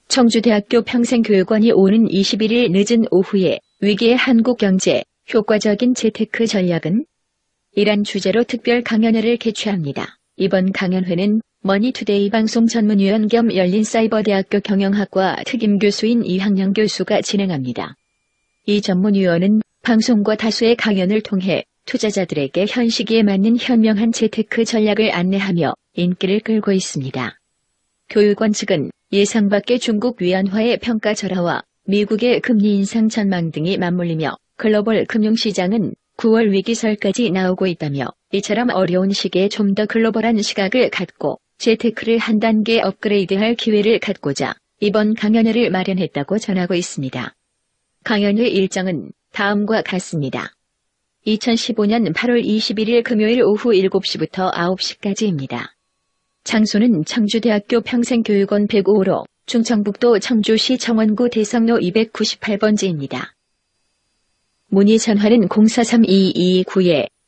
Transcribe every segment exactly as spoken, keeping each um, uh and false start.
청주대학교 평생교육원이 오는 이십일 일 늦은 오후에 위기의 한국 경제, 효과적인 재테크 전략은? 이란 주제로 특별 강연회를 개최합니다. 이번 강연회는 머니투데이 방송 전문위원 겸 열린사이버대학교 경영학과 특임교수인 이항영 교수가 진행합니다. 이 전문위원은 방송과 다수의 강연을 통해 투자자들에게 현 시기에 맞는 현명한 재테크 전략을 안내하며 인기를 끌고 있습니다. 교육원 측은 예상 밖의 중국 위안화의 평가 절하와 미국의 금리 인상 전망 등이 맞물리며 글로벌 금융시장은 구월 위기설까지 나오고 있다며 이처럼 어려운 시기에 좀 더 글로벌한 시각을 갖고 재테크를 한 단계 업그레이드할 기회를 갖고자 이번 강연회를 마련했다고 전하고 있습니다. 강연회 일정은 다음과 같습니다. 이천십오 년 팔월 이십일 일 금요일 오후 일곱 시부터 아홉 시까지입니다. 장소는 청주대학교 평생교육원 백오 호로 충청북도 청주시 청원구 대성로 이백구십팔 번지입니다. 문의 전화는 공사삼 이이구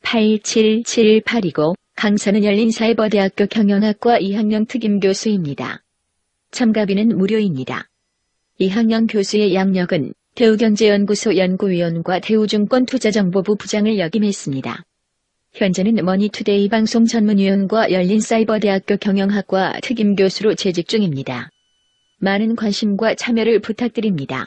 팔칠칠팔이고 강사는 열린사이버대학교 경영학과 이항영 특임교수입니다. 참가비는 무료입니다. 이항영 교수의 양력은 대우경제연구소 연구위원과 대우증권투자정보부 부장을 역임했습니다. 현재는 머니투데이 방송 전문위원과 열린사이버대학교 경영학과 특임교수로 재직 중입니다. 많은 관심과 참여를 부탁드립니다.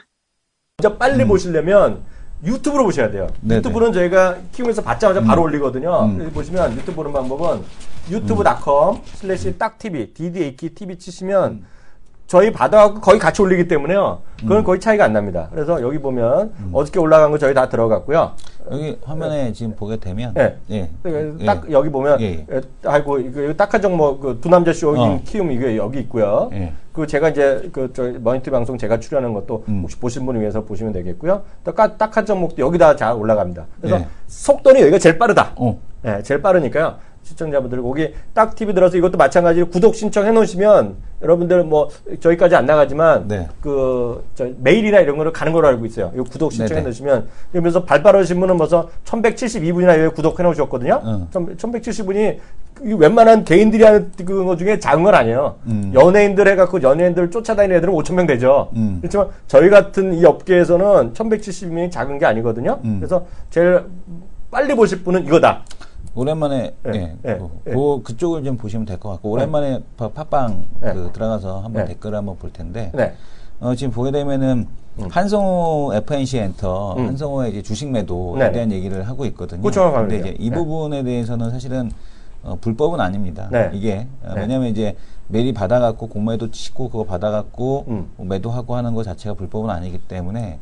먼저 빨리 음. 보시려면 유튜브로 보셔야 돼요. 네네. 유튜브는 저희가 키움에서 받자마자 음. 바로 올리거든요. 음. 보시면 유튜브 보는 방법은 유튜브 닷컴 슬래시 딱티비 디디에이키 티비 치시면 음. 저희 받아갖고 거의 같이 올리기 때문에요. 그건 음. 거의 차이가 안 납니다. 그래서 여기 보면 음. 어저께 올라간 거 저희 다 들어갔고요. 여기 화면에 네. 지금 보게 되면 네. 예. 딱 예. 여기 보면 예. 아이고 이거 딱한 종목 그 두 남자 쇼인 어. 키움 이게 여기 있고요. 예. 그 제가 이제 그 저 머니투 방송 제가 출연한 것도 음. 혹시 보신 분을 위해서 보시면 되겠고요. 또 딱한 종목도 여기다 잘 올라갑니다. 그래서 예. 속도는 여기가 제일 빠르다. 어. 예, 제일 빠르니까요. 시청자분들 거기 딱 티비 들어서 이것도 마찬가지로 구독 신청해 놓으시면 여러분들 뭐 저희까지 안 나가지만 네. 그 저 메일이나 이런 거를 가는 걸로 알고 있어요. 이 구독 신청해 놓으시면 그러면서 발빠르신 분은 벌써 천백칠십이 분이나 구독해 놓으셨거든요. 응. 천백칠십 분이 웬만한 개인들이 하는 거 중에 작은 건 아니에요. 음. 연예인들 해갖고 연예인들 쫓아다니는 애들은 오천 명 되죠. 음. 그렇지만 저희 같은 이 업계에서는 천백칠십 명이 작은 게 아니거든요. 음. 그래서 제일 빨리 보실 분은 이거다. 오랜만에 네, 예, 네, 그, 네. 그 그쪽을 좀 보시면 될 것 같고 오랜만에 네. 팟빵 네. 그 들어가서 한번 네. 댓글을 한번 볼 텐데 네. 어, 지금 보게 되면은 음. 한성호 에프엔씨 엔터 음. 한성호의 이제 주식 매도에 네. 대한 얘기를 하고 있거든요. 그렇죠. 근데 이제 이 네. 부분에 대해서는 사실은 어, 불법은 아닙니다. 네. 이게 어, 네. 왜냐하면 이제 매리 받아갖고 공매도 치고 그거 받아갖고 음. 뭐 매도하고 하는 것 자체가 불법은 아니기 때문에.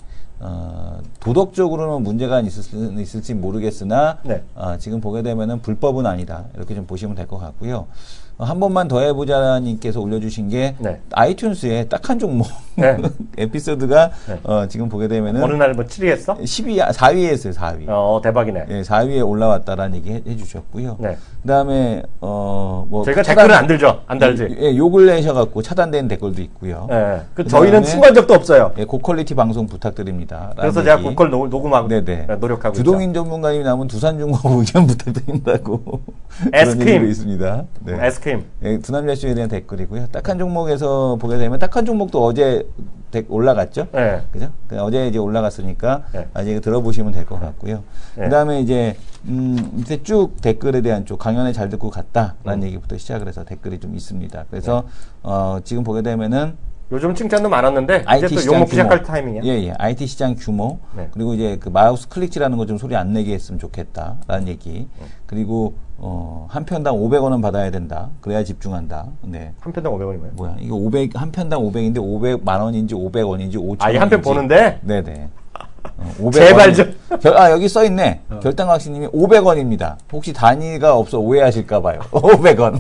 어, 도덕적으로는 문제가 있을, 있을지 모르겠으나 네. 어, 지금 보게 되면은 불법은 아니다 이렇게 좀 보시면 될 것 같고요. 어, 한 번만 더 해보자님께서 올려주신 게 네. 아이튠즈에 딱 한 종목 네. 에피소드가 네. 어, 지금 보게 되면은 어느 날 뭐 칠 위 했어? 십위, 사 위에 했어요. 사 위. 어 대박이네. 예, 사 위에 올라왔다라는 얘기 해, 해주셨고요. 네. 그다음에 어, 뭐 저희가 차단, 댓글은 안 들죠, 안 달지. 예, 욕을 내셔갖고 차단된 댓글도 있고요. 네. 그 저희는 친구한 적도 없어요. 예, 고퀄리티 방송 부탁드립니다. 그래서 제가 고퀄 녹, 녹음하고 네네. 노력하고 주동인 있죠. 전문가님이 나오면 두산중공 의견 부탁드린다고 에스크림 있습니다. 네. 에스크림. 예, 두남자쇼에 대한 댓글이고요. 딱 한 종목에서 보게 되면 딱 한 종목도 어제 올라갔죠. 네. 그죠? 어제 이제 올라갔으니까 네. 아직 들어보시면 될 것 같고요. 네. 그 다음에 이제, 음, 밑에 쭉 댓글에 대한 쪽 강연에 잘 듣고 갔다라는 음. 얘기부터 시작을 해서 댓글이 좀 있습니다. 그래서, 네. 어, 지금 보게 되면은 요즘 칭찬도 많았는데 아이티 이제 또 욕먹기 시작할 타이밍이야. 예, 예. 아이티 시장 규모. 네. 그리고 이제 그 마우스 클릭지라는 거 좀 소리 안 내게 했으면 좋겠다라는 얘기. 네. 그리고 어, 한 편당 오백 원은 받아야 된다. 그래야 집중한다. 네. 한 편당 오백 원이 뭐야? 뭐야? 이거 오백 한 편당 오백인데 오백만 원인지 오백 원인지 오천 원인지. 아, 한 편 보는데? 네, 네. 어, 제발 좀. 결, 아, 여기 써 있네. 어. 결당학생님이 오백 원입니다. 혹시 단위가 없어 오해하실까 봐요. 오백 원.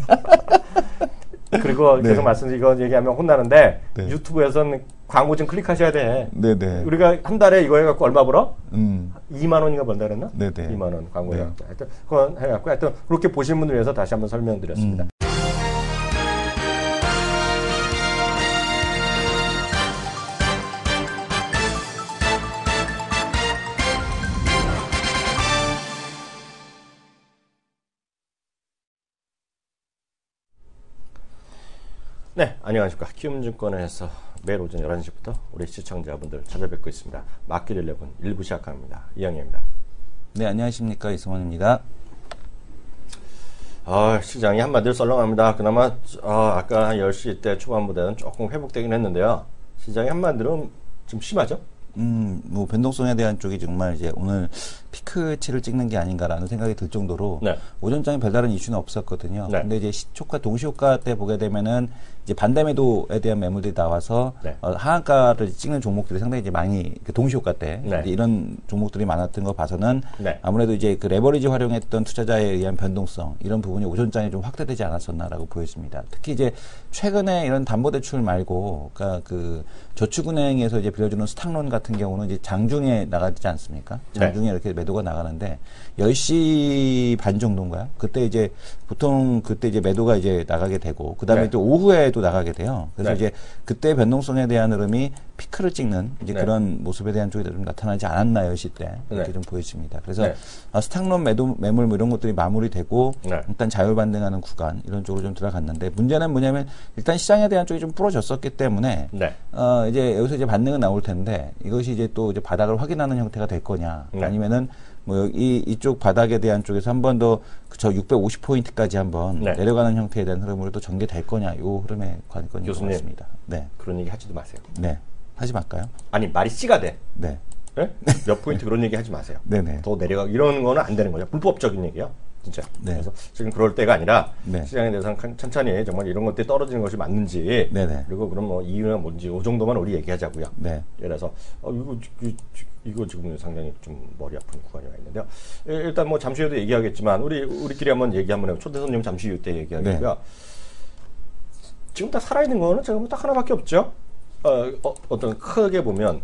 그리고 네. 계속 말씀드린 이거 얘기하면 혼나는데 네. 유튜브에서는 광고 좀 클릭하셔야 돼. 네네. 우리가 한 달에 이거 해갖고 얼마 벌어? 음. 이만 원인가 번다 그랬나? 네네. 이만 원 광고 네. 해갖고. 하여튼 그건 해갖고 하여튼 그렇게 보신 분들 위해서 다시 한번 설명드렸습니다. 음. 네, 안녕하십니까. 키움증권에서 매일 오전 열한 시부터 우리 시청자분들 찾아뵙고 있습니다. 마켓 일레븐 일 부 시작합니다. 이영희입니다. 네, 안녕하십니까. 이승원입니다. 아, 시장이 한마디로 썰렁합니다. 그나마 아, 아까 한 열 시 때 초반보다는 조금 회복되긴 했는데요. 시장이 한마디로 좀 심하죠? 음, 뭐 변동성에 대한 쪽이 정말 이제 오늘 피크치를 찍는 게 아닌가라는 생각이 들 정도로 네. 오전장에 별다른 이슈는 없었거든요. 네. 근데 이제 시초가 동시효과 때 보게 되면은 이제 반대매도에 대한 매물들이 나와서 네. 어, 하한가를 찍는 종목들이 상당히 이제 많이 그 동시효과 때 네. 이제 이런 종목들이 많았던 거 봐서는 네. 아무래도 이제 그 레버리지 활용했던 투자자에 의한 변동성 이런 부분이 오전장에 좀 확대되지 않았었나라고 보여집니다. 특히 이제 최근에 이런 담보대출 말고 그러니까 그 저축은행에서 이제 빌려주는 스탁론 같은 경우는 이제 장중에 나가지 않습니까? 장중에 네. 이렇게 매도가 나가는데 열 시 반 정도인가요? 그때 이제 보통 그때 이제 매도가 이제 나가게 되고 그다음에 네. 또 오후에 또 나가게 돼요. 그래서 네. 이제 그때 변동성에 대한 흐름이 피크를 찍는 이제 네. 그런 모습에 대한 쪽이 좀 나타나지 않았나 열 시 때 이렇게 네. 좀 보여집니다. 그래서 네. 아, 스탁론 매도 매물 뭐 이런 것들이 마무리되고 네. 일단 자율 반등하는 구간 이런 쪽으로 좀 들어갔는데 문제는 뭐냐면 일단 시장에 대한 쪽이 좀 부러졌었기 때문에 네. 어, 이제 여기서 이제 반등은 나올 텐데 이것이 이제 또 이제 바닥을 확인하는 형태가 될 거냐 네. 아니면은 뭐 이 이쪽 바닥에 대한 쪽에서 한 번 더 저 육백오십 포인트까지 한번 네. 내려가는 형태에 대한 흐름으로 또 전개될 거냐 요 흐름에 관건인 것 같습니다. 네. 그런 얘기 하지도 마세요. 네. 하지 말까요? 아니 말이 씨가 돼. 네. 네? 몇 포인트 그런 얘기 하지 마세요. 네네. 더 내려가 이런 거는 안 되는 거죠. 불법적인 얘기요. 진짜. 네. 그래서 지금 그럴 때가 아니라 네. 시장에 대해서 천천히 정말 이런 것들이 떨어지는 것이 맞는지 네네. 그리고 그럼 뭐 이유는 뭔지 이 정도만 우리 얘기하자고요. 네. 그래서 어, 이거, 이거, 이거 지금 상당히 좀 머리 아픈 구간이 와 있는데요. 일단 뭐 잠시 후에도 얘기하겠지만 우리 우리끼리 한번 얘기 한번 해요. 초대 손님 잠시 후 때 얘기하고요. 네. 지금 딱 살아있는 거는 지금 딱 하나밖에 없죠. 어, 어, 어떤 크게 보면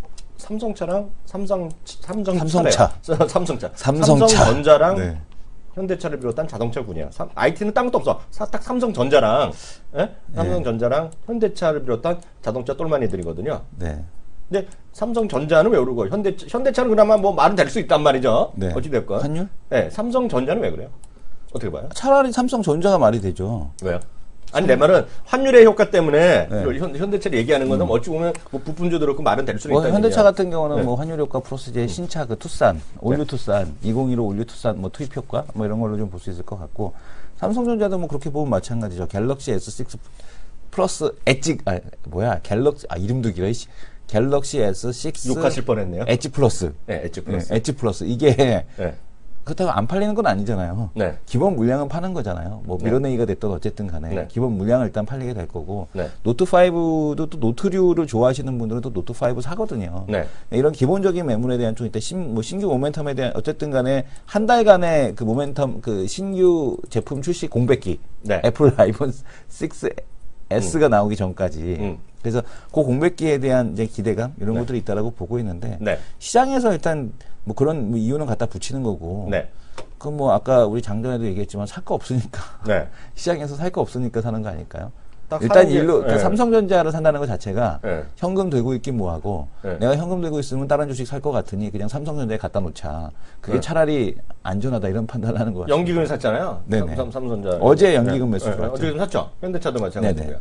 삼성차랑 삼성 삼성 삼성차, 삼성차, 삼성차, 삼성전자랑 네. 현대차를 비롯한 자동차군이에요. 아이티는 딴 것도 없어. 사, 딱 삼성전자랑 예? 삼성전자랑 네. 현대차를 비롯한 자동차 똘마니들이거든요. 네. 근데 삼성전자는 왜 오르고 현대 현대차는 그나마 뭐 말은 될 수 있단 말이죠. 네. 어찌 될까? 환율? 네. 삼성전자는 왜 그래요? 어떻게 봐요? 차라리 삼성전자가 말이 되죠. 왜요? 아니 내 말은 환율의 효과 때문에 네. 현, 현대차를 얘기하는 것은 음. 어찌 보면 뭐 부품주도 그렇고 말은 될 수는 뭐 있다. 현대차 얘기야. 같은 경우는 네. 뭐 환율 효과 플러스 이제 신차 그 투싼 올류 네. 투싼 이천십오 올류 투싼 뭐 투입 효과 뭐 이런 걸로 좀 볼 수 있을 것 같고 삼성전자도 뭐 그렇게 보면 마찬가지죠. 갤럭시 에스 식스 플러스 엣지 아 뭐야 갤럭시 아 이름도 길어 씨. 갤럭시 에스 식스 욕하실 뻔했네요. 엣지 플러스. 네, 엣지 플러스. 네, 엣지 플러스 이게. 네. 그렇다고 안 팔리는 건 아니잖아요. 네. 기본 물량은 파는 거잖아요. 뭐 미러네이가 됐든 어쨌든 간에 네. 기본 물량을 일단 팔리게 될 거고 네. 노트 파이브도 또 노트류를 좋아하시는 분들은 또 노트 파이브 사거든요. 네. 이런 기본적인 매물에 대한 좀 일단 신, 뭐 신규 모멘텀에 대한 어쨌든 간에 한 달간의 그 모멘텀 그 신규 제품 출시 공백기 네. 애플 아이폰 식스 에스가 음. 나오기 전까지 음. 그래서 그 공백기에 대한 이제 기대감 이런 네. 것들이 있다라고 보고 있는데 네. 시장에서 일단 뭐 그런 뭐 이유는 갖다 붙이는 거고. 네. 그 뭐 아까 우리 장전에도 얘기했지만 살 거 없으니까. 네. 시장에서 살 거 없으니까 사는 거 아닐까요? 일단 일로 그러니까 네. 삼성전자를 산다는 것 자체가 네. 현금 들고 있긴 뭐하고 네. 내가 현금 들고 있으면 다른 주식 살 것 같으니 그냥 삼성전자에 갖다 놓자. 그게 네. 차라리 안전하다 이런 판단을 하는 것 같아요. 연기금을 샀잖아요. 네네. 삼, 삼성전자. 어제 연기금 매수 네. 네. 어제 좀 샀죠. 현대차도 마찬가지고요.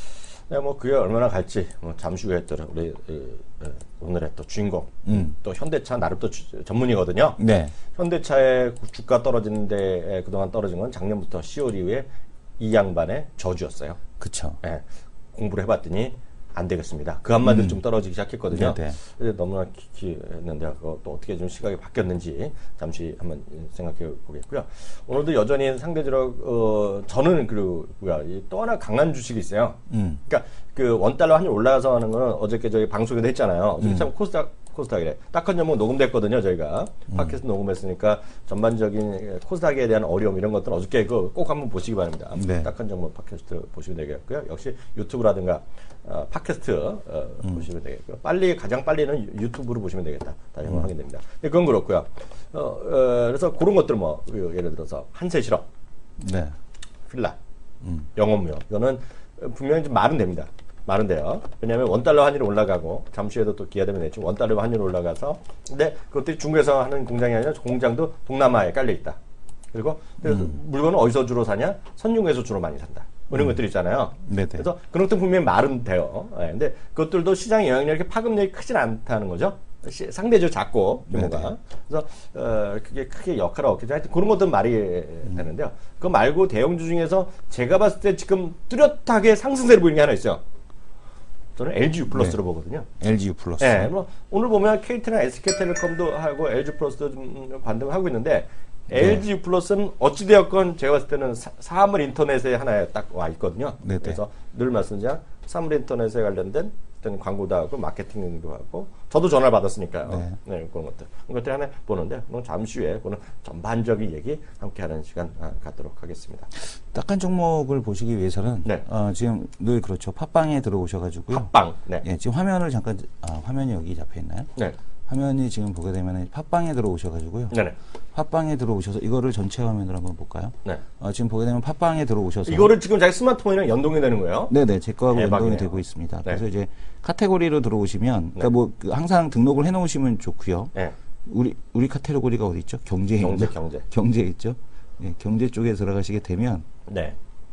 네, 뭐 그게 얼마나 갈지 뭐 잠시 후에 또 우리 어, 오늘의 또 주인공 음. 또 현대차 나름 또 주, 전문이거든요. 네. 현대차의 주가 떨어지는데 그동안 떨어진 건 작년부터 시월 이후에 이 양반의 저주였어요. 그렇죠. 네, 공부를 해봤더니 안 되겠습니다. 그 한마디로 음. 좀 떨어지기 시작했거든요. 네네. 너무나 기했는데 그거 또 어떻게 좀 시각이 바뀌었는지 잠시 한번 생각해 보겠고요. 오늘도 여전히 상대적으로 어, 저는 그 뭐야 또 하나 강한 주식이 있어요. 음. 그러니까 그 원달러 환율 올라가서 하는 거는 어저께 저희 방송에도 했잖아요. 음. 참 코스닥 코스닥이래. 딱한 전목 녹음됐거든요, 저희가. 음. 팟캐스트 녹음했으니까 전반적인 코스닥에 대한 어려움 이런 것들은 어저께 그 꼭 한번 보시기 바랍니다. 네. 딱한 전목 팟캐스트 보시면 되겠고요. 역시 유튜브라든가 어, 팟캐스트 어, 음. 보시면 되겠고요. 빨리 가장 빨리는 유튜브로 보시면 되겠다. 다시 한번 음. 확인됩니다. 네, 그건 그렇고요. 어, 어, 그래서 그런 것들 뭐 예를 들어서 한세실업, 네. 필라, 음. 영업무역 이거는 분명히 좀 말은 됩니다. 말은 돼요. 왜냐하면 원달러 환율이 올라가고 잠시 후에도 또 기회되면 되죠. 원달러 환율이 올라가서 근데 그것들이 중국에서 하는 공장이 아니라 공장도 동남아에 깔려 있다. 그리고 음. 물건은 어디서 주로 사냐? 선중국에서 주로 많이 산다. 뭐 이런 음. 것들 있잖아요. 네네. 그래서 그런 것도 분명히 말은 돼요. 네, 근데 그것들도 시장의 영향력이 이렇게 파급력이 크진 않다는 거죠. 시, 상대적으로 작고 규모가. 네네. 그래서 어, 그게 크게 역할을 얻겠죠. 하여튼 그런 것도 말이 음. 되는데요. 그거 말고 대형주 중에서 제가 봤을 때 지금 뚜렷하게 상승세를 보이는 게 하나 있어요. 저는 엘지유 플러스로 네. 보거든요. 엘지유 플러스. 네, 뭐 오늘 보면 케이티나 에스케이텔레콤도 하고 엘지 플러스도 좀 반등을 하고 있는데 네. 엘지 플러스는 어찌되었건 제가 봤을 때는 사, 사물 인터넷에 하나에 딱 와 있거든요. 네네. 그래서 늘 말씀드리자 사물 인터넷에 관련된 어떤 광고도 하고 마케팅도 하고 저도 전화를 받았으니까요. 네, 네 그런 것들. 그런 것들 하나 보는데 그럼 잠시 후에 그런 전반적인 얘기 함께 하는 시간 갖도록 하겠습니다. 딱한 종목을 보시기 위해서는 네. 어, 지금 늘 그렇죠. 팟빵에 들어오셔가지고요. 팟빵. 네. 예, 지금 화면을 잠깐 아, 화면이 여기 잡혀 있나요? 네. 화면이 지금 보게 되면 팟빵에 들어오셔가지고요. 네네. 팟빵에 들어오셔서 이거를 전체 화면으로 한번 볼까요? 네. 어, 지금 보게 되면 팟빵에 들어오셔서 이거를 지금 자기 스마트폰이랑 연동이 되는 거예요? 네네, 제 거하고 연동이 되고 있습니다. 네. 그래서 이제 카테고리로 들어오시면, 네. 그러니까 뭐 항상 등록을 해놓으시면 좋고요. 네. 우리 우리 카테고리가 어디 있죠? 경제 경제 경제 경제 있죠? 네, 경제 쪽에 들어가시게 되면. 네.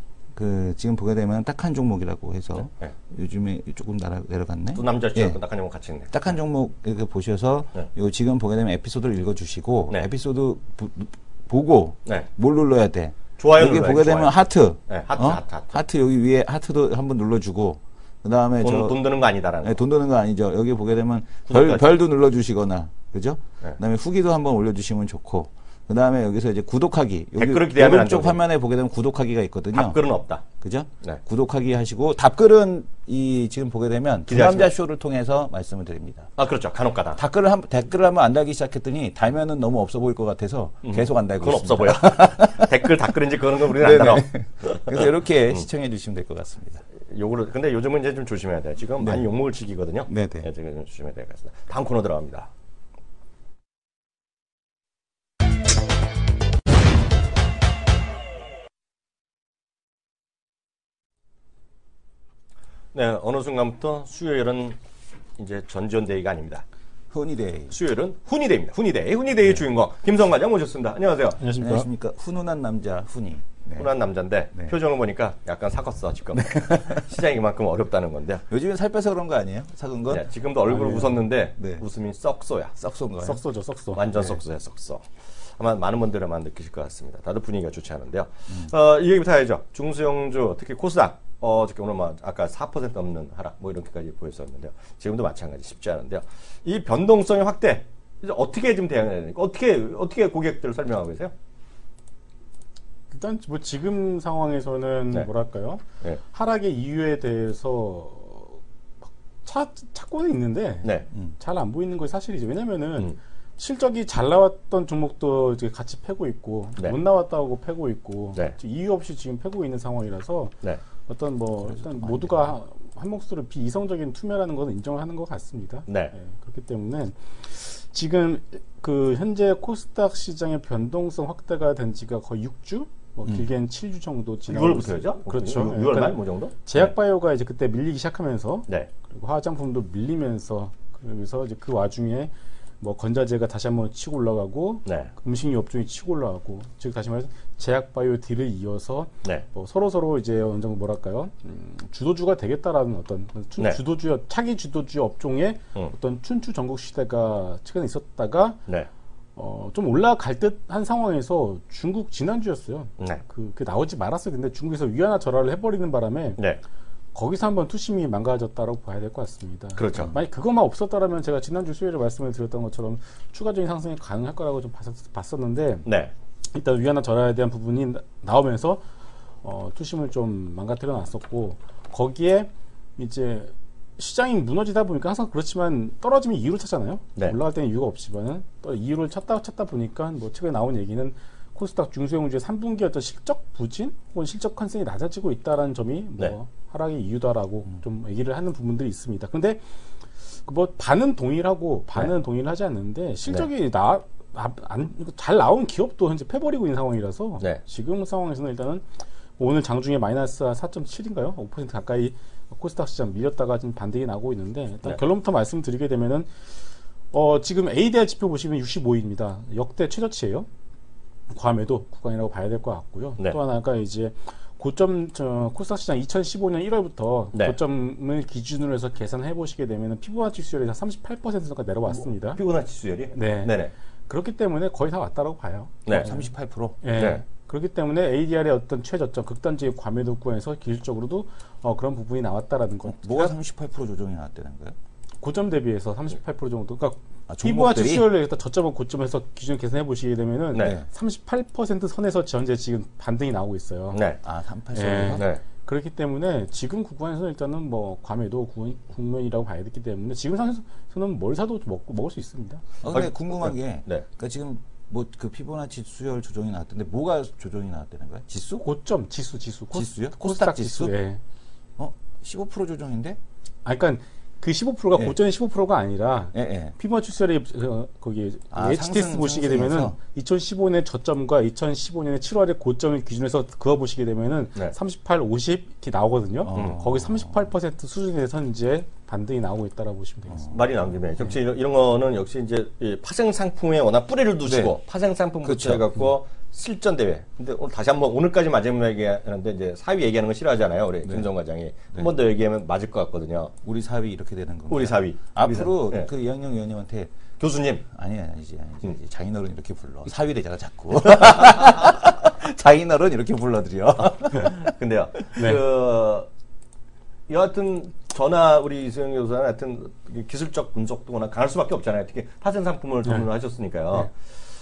그 지금 보게 되면 딱한 종목이라고 해서 네, 네. 요즘에 조금 날아, 내려갔네. 또 남자죠. 예. 딱한 종목 같이 있네. 딱한 종목 이렇게 보셔서 네. 요 지금 보게 되면 에피소드를 읽어주시고 네. 에피소드 부, 보고 네. 뭘 눌러야 돼. 좋아요. 여기 보게 되면 하트. 네, 하트, 어? 하트, 하트. 하트 여기 위에 하트도 한번 눌러주고 그 다음에 돈, 저 돈 드는 거 아니다라는. 네, 돈 드는 거 아니죠. 여기 보게 되면 별, 별도 눌러주시거나 그죠? 네. 그다음에 후기도 한번 올려주시면 좋고. 그 다음에 여기서 이제 구독하기. 여기 오른쪽 화면에 보게 되면 구독하기가 있거든요. 답글은 없다. 그죠? 네. 구독하기 하시고, 답글은 이, 지금 보게 되면 두남자 쇼를 통해서 말씀을 드립니다. 아, 그렇죠. 간혹가다. 댓글을 한, 댓글을 한번 안 달기 시작했더니, 달면은 너무 없어 보일 것 같아서 음. 계속 안 달고 그건 있습니다. 없어 보여. 댓글, 댓글인지 그런 건 우리는 안 달아. 그래서 이렇게 음. 시청해 주시면 될 것 같습니다. 요거를, 근데 요즘은 이제 좀 조심해야 돼요. 지금 네. 많이 욕먹을 시기거든요. 네네. 네, 지금 좀 조심해야 되겠습니다. 다음 코너 들어갑니다. 네, 어느 순간부터 수요일은 이제 전지현데이가 아닙니다. 훈이데이. 수요일은 훈이데이입니다. 훈이데이. 훈이데이의 네. 주인공 김성 과장 모셨습니다. 안녕하세요. 안녕하십니까. 안녕하십니까. 훈훈한 남자 훈이. 네. 훈한 남자인데 네. 표정을 보니까 약간 사컸어 지금. 시장이 그만큼 어렵다는 건데. 요즘엔 살 빼서 그런 거 아니에요? 사근 건? 네, 지금도 얼굴 아, 네. 웃었는데 네. 웃음이 썩소야. 썩소인가요? 썩소죠, 썩소. 완전 네. 썩소야, 썩소. 아마 많은 분들은 아마 느끼실 것 같습니다. 다들 분위기가 좋지 않은데요. 음. 어, 이 얘기부터 해야죠. 중소형주, 특히 코스닥. 어, 저기 오늘 뭐 아까 사 퍼센트 넘는 하락 뭐 이렇게까지 보였었는데요. 지금도 마찬가지 쉽지 않은데요. 이 변동성의 확대 이제 어떻게 좀 대응해야 됩니까? 어떻게 어떻게 고객들을 설명하고 계세요? 일단 뭐 지금 상황에서는 네. 뭐랄까요? 네. 하락의 이유에 대해서 차, 찾고는 있는데 네. 음. 잘 안 보이는 거 사실이죠. 왜냐면은 음. 실적이 잘 나왔던 종목도 이제 같이 패고 있고 네. 못 나왔다고 패고 있고 네. 이유 없이 지금 패고 있는 상황이라서 네. 어떤 뭐 일단 모두가 한 몫으로 비이성적인 투매라는 것은 인정을 하는 것 같습니다. 네. 네. 그렇기 때문에 지금 그 현재 코스닥 시장의 변동성 확대가 된 지가 거의 육 주? 뭐 음. 길게는 칠 주 정도 지나고 유월부터죠? 그렇죠. 유월 말 뭐 정도? 제약바이오가 네. 이제 그때 밀리기 시작하면서 네. 그리고 화장품도 밀리면서 그러면서 이제 그 와중에 뭐 건자재가 다시 한번 치고 올라가고 네. 음식료 업종이 치고 올라가고 즉 다시 말해서 제약바이오 딜을 이어서 네. 뭐 서로 서로 이제 어느 정도 뭐랄까요 음, 주도주가 되겠다라는 어떤 춘, 네. 주도주 차기 주도주 업종의 음. 어떤 춘추 전국 시대가 최근에 있었다가 네. 어, 좀 올라갈 듯한 상황에서 중국 지난주였어요. 네. 그, 그 나오지 말았어요. 근데 중국에서 위안화 절하를 해버리는 바람에. 네. 거기서 한번 투심이 망가졌다라고 봐야 될 것 같습니다. 그렇죠. 만약 그것만 없었다라면 제가 지난주 수요일에 말씀을 드렸던 것처럼 추가적인 상승이 가능할 거라고 좀 봤었는데 네. 일단 위안화 절하에 대한 부분이 나오면서 어, 투심을 좀 망가뜨려 놨었고 거기에 이제 시장이 무너지다 보니까 항상 그렇지만 떨어지면 이유를 찾잖아요. 네. 올라갈 때는 이유가 없지만은 또 이유를 찾다 찾다 보니까 뭐 최근에 나온 얘기는 코스닥 중소형주의 삼 분기 어떤 실적 부진 혹은 실적 컨센이 낮아지고 있다는 점이 뭐 네. 하락의 이유다라고 음. 좀 얘기를 하는 부분들이 있습니다. 근데 뭐 반은 동일하고 반은 네. 동일하지 않는데 실적이 네. 나, 나, 안, 잘 나온 기업도 현재 패버리고 있는 상황이라서 네. 지금 상황에서는 일단은 오늘 장중에 마이너스 사 점 칠인가요? 오 퍼센트 가까이 코스닥 시장 밀렸다가 지금 반등이 나고 있는데 일단 네. 결론부터 말씀드리게 되면은 어, 지금 에이디알 지표 보시면 육십오 위입니다. 역대 최저치예요. 과매도 구간이라고 봐야 될 것 같고요. 네. 또 하나가 이제 고점 저 코스닥 시장 이천십오 년 일월부터 네. 고점을 기준으로 해서 계산해 보시게 되면은 피보나치 수열이 한 삼십팔 퍼센트가 내려왔습니다. 뭐, 피보나치 수열이? 네. 네네. 그렇기 때문에 거의 다 왔다라고 봐요. 네. 어, 삼십팔 퍼센트. 네. 네. 그렇기 때문에 에이디알의 어떤 최저점, 극단적인 과매도 구간에서 기술적으로도 어, 그런 부분이 나왔다라는 것. 뭐가 삼십팔 퍼센트 조정이 나왔다는 거예요? 고점 대비해서 삼십팔 퍼센트 정도. 그러니까 아, 피보나치 수열을 저점을 고점에서 기준 계산해 보시게 되면은 네. 삼십팔 퍼센트 선에서 현재 지금 반등이 나오고 있어요. 네. 아, 삼십팔 네. 퍼센트. 네. 그렇기 때문에 지금 구간에서는 일단은 뭐 과매도 구- 국면이라고 봐야 되기 때문에 지금 상황에서는 뭘 사도 먹고 먹을 수 있습니다. 어, 근데 아, 궁금한 게, 네. 그러니까 지금 뭐 그 피보나치 수열 조정이 나왔던데 뭐가 조정이 나왔다는 거야? 지수? 고점 지수 지수 코스, 지수요? 코스닥 코스닥 지수. 지수? 예. 어, 십오 퍼센트 조정인데? 아, 그러니까 그 십오 퍼센트가 예. 고점의 십오 퍼센트가 아니라 예, 예. 피보나치 수열이 어, 거기 아, 에이치티에스 상승, 보시게 상승해서? 되면은 이천십오 년의 저점과 이천십오 년의 칠월의 고점을 기준해서 그어 보시게 되면은 네. 삼십팔, 오십 이렇게 나오거든요. 어. 거기 삼십팔 퍼센트 수준에서 이제 반등이 나오고 있다라고 보시면 되겠습니다. 말이 나온 김에 역시 이런, 이런 거는 역시 이제 이 파생 상품에 워낙 뿌리를 두시고 네. 파생 상품부터 그렇죠. 해갖고 실전 대회. 근데 오늘 다시 한번 오늘까지 마지막 얘기하는데 이제 사위 얘기하는 거 싫어하잖아요. 우리 김성 과장이 한 번 더 얘기하면 맞을 것 같거든요. 우리 사위 이렇게 되는 건가요? 우리 사위. 앞으로 우리 사- 네. 그 이학영 의원님한테 교수님. 아니 아니지 아니지 음. 장인어른 이렇게 불러 사위 되잖아 자꾸 장인어른 이렇게 불러드려. 근데요. 네. 그 여하튼 저나 우리 이수영 교수는 하여튼 기술적 분석도나 강할 수밖에 없잖아요. 특히 파생 상품을 전문을 하셨으니까요. 네.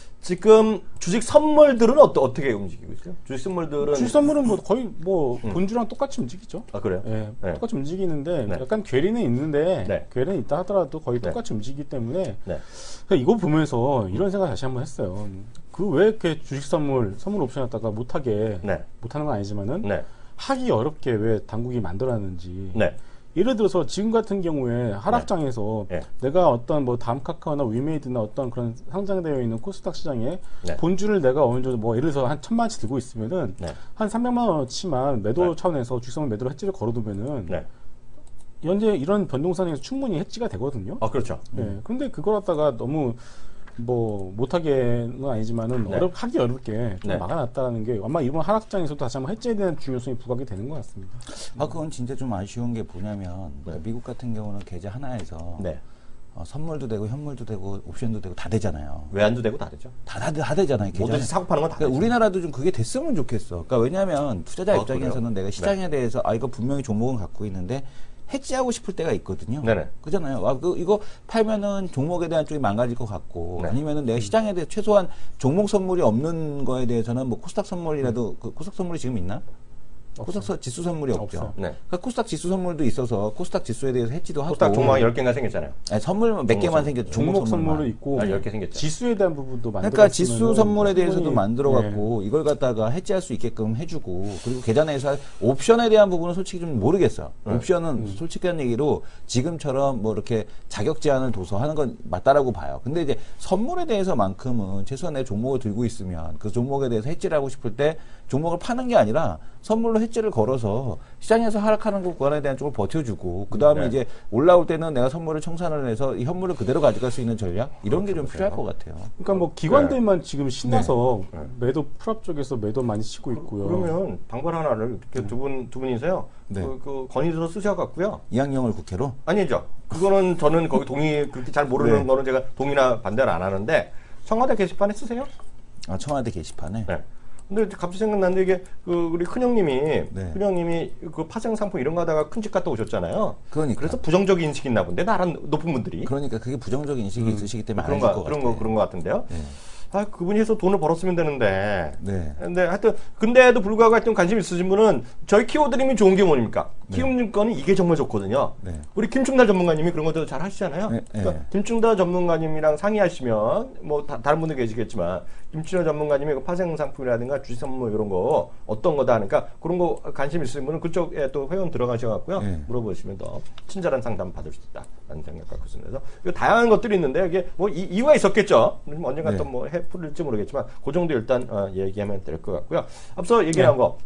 지금 주식 선물들은 어떠, 어떻게 움직이고 있어요? 주식 선물들은 주식 선물은 뭐 거의 뭐 본주랑 똑같이 움직이죠. 아 그래요? 예, 네. 똑같이 움직이는데 네. 약간 괴리는 있는데 네. 괴리는 있다 하더라도 거의 네. 똑같이 움직이기 때문에 네. 그러니까 이거 보면서 이런 생각 다시 한번 했어요. 그 왜 이렇게 주식 선물 선물 옵션 갖다가 못하게 네. 못하는 건 아니지만은 네. 하기 어렵게 왜 당국이 만들어놨는지. 네. 예를 들어서 지금 같은 경우에 하락장에서 네. 내가 어떤 뭐 다음카카오나 위메이드나 어떤 그런 상장되어 있는 코스닥 시장에 네. 본주를 내가 어느 정도 뭐 예를 들어서 한 천만 원치 들고 있으면은 네. 한 삼백만 원어치만 매도 네. 차원에서 주식선물 매도로 해지를 걸어두면은 네. 현재 이런 변동선에서 충분히 해지가 되거든요. 아 그렇죠. 예. 근데 그걸 갖다가 너무 뭐 못하게는 아니지만은 네. 어렵 하기 어렵게 좀 네. 막아놨다는 게 아마 이번 하락장에서도 다시 한번 해지에 대한 중요성이 부각이 되는 것 같습니다. 아 그건 진짜 좀 아쉬운 게 뭐냐면 네. 미국 같은 경우는 계좌 하나에서 네. 어, 선물도 되고 현물도 되고 옵션도 되고 다 되잖아요. 외환도 되고 다 되죠. 다, 다, 다 되잖아요. 계좌. 뭐든지 사고 파는 건 다 그러니까 되죠. 우리나라도 좀 그게 됐으면 좋겠어. 그러니까 왜냐하면 투자자 아, 입장에서는 그래요? 내가 시장에 대해서 아 이거 분명히 종목은 갖고 있는데 해지하고 싶을 때가 있거든요. 네네. 그잖아요. 아, 그, 이거 팔면은 종목에 대한 쪽이 망가질 것 같고 네. 아니면은 내가 시장에 대해 최소한 종목 선물이 없는 거에 대해서는 뭐 코스닥 선물이라도 그 코스닥 선물이 지금 있나? 코스닥 서- 지수 선물이 없죠. 없어요. 네. 그러니까 코스닥 지수 선물도 있어서 코스닥 지수에 대해서 해지도 하고. 코스닥 종목이 열 개인가 생겼잖아요. 아니, 선물 몇 개만 선물. 생겼죠. 종목 종목 선물만. 선물도 있고 아, 열 개 생겼죠. 지수에 대한 부분도 만들어. 그러니까 지수 선물에 대해서도 충분히- 만들어갖고 이걸 갖다가 해지할 수 있게끔 해주고 그리고 계좌 내에서 옵션에 대한 부분은 솔직히 좀 모르겠어. 네. 옵션은 음. 솔직한 얘기로 지금처럼 뭐 이렇게 자격 제한을 둬서 하는 건 맞다라고 봐요. 근데 이제 선물에 대해서만큼은 최소한 내 종목을 들고 있으면 그 종목에 대해서 해지를 하고 싶을 때 종목을 파는 게 아니라 선물로 해지를 걸어서 시장에서 하락하는 구간에 대한 쪽을 버텨주고 그 다음에 네. 이제 올라올 때는 내가 선물을 청산을 해서 이 현물을 그대로 가져갈 수 있는 전략 이런 게 좀 필요할 것 같아요. 그러니까 뭐 기관들만 네. 지금 신나서 매도 풀업 쪽에서 매도 많이 치고 있고요. 그러면 방법 하나를 이렇게 두 분 두 분이서요. 네. 그, 그 건의서 쓰셔갖고요. 이학영을 국회로 아니죠. 그거는 저는 거기 동의 그렇게 잘 모르는 네. 거는 제가 동의나 반대를 안 하는데 청와대 게시판에 쓰세요. 아, 청와대 게시판에 네. 근데 갑자기 생각났는데 이게 그 우리 큰형님이 네. 큰형님이 그 파생 상품 이런 거 하다가 큰 집 갔다 오셨잖아요. 그러니까. 그래서 부정적인 인식이 있나 본데 나란 높은 분들이 그러니까 그게 부정적인 인식이 있으시기 때문에 그런 안 해줄 거 것 그런 같아요. 거 그런 거 같은데요. 네. 아 그분이 해서 돈을 벌었으면 되는데. 네. 근데 하여튼 근데도 불구하고 하여튼 관심 있으신 분은 저희 키워드림이 좋은 게 뭐입니까? 네. 키움님 거는 이게 정말 좋거든요. 네. 우리 김충달 전문가님이 그런 것도 잘 하시잖아요. 네, 그러니까 네. 김충달 전문가님이랑 상의하시면 뭐 다, 다른 분들 계시겠지만 김충달 전문가님이 그 파생 상품이라든가 주식 선물 이런 거 어떤 거다 하니까 그런 거 관심 있으신 분은 그쪽에 또 회원 들어가셔갖고요 네. 물어보시면 더 친절한 상담 받을 수 있다라는 생각 갖고 있습니다. 그래서 다양한 것들이 있는데 이게 뭐 이, 이유가 있었겠죠. 언젠가 네. 또 뭐 해 풀릴지 모르겠지만 그 정도 일단 어, 얘기하면 될 것 같고요. 앞서 얘기 네. 나온 거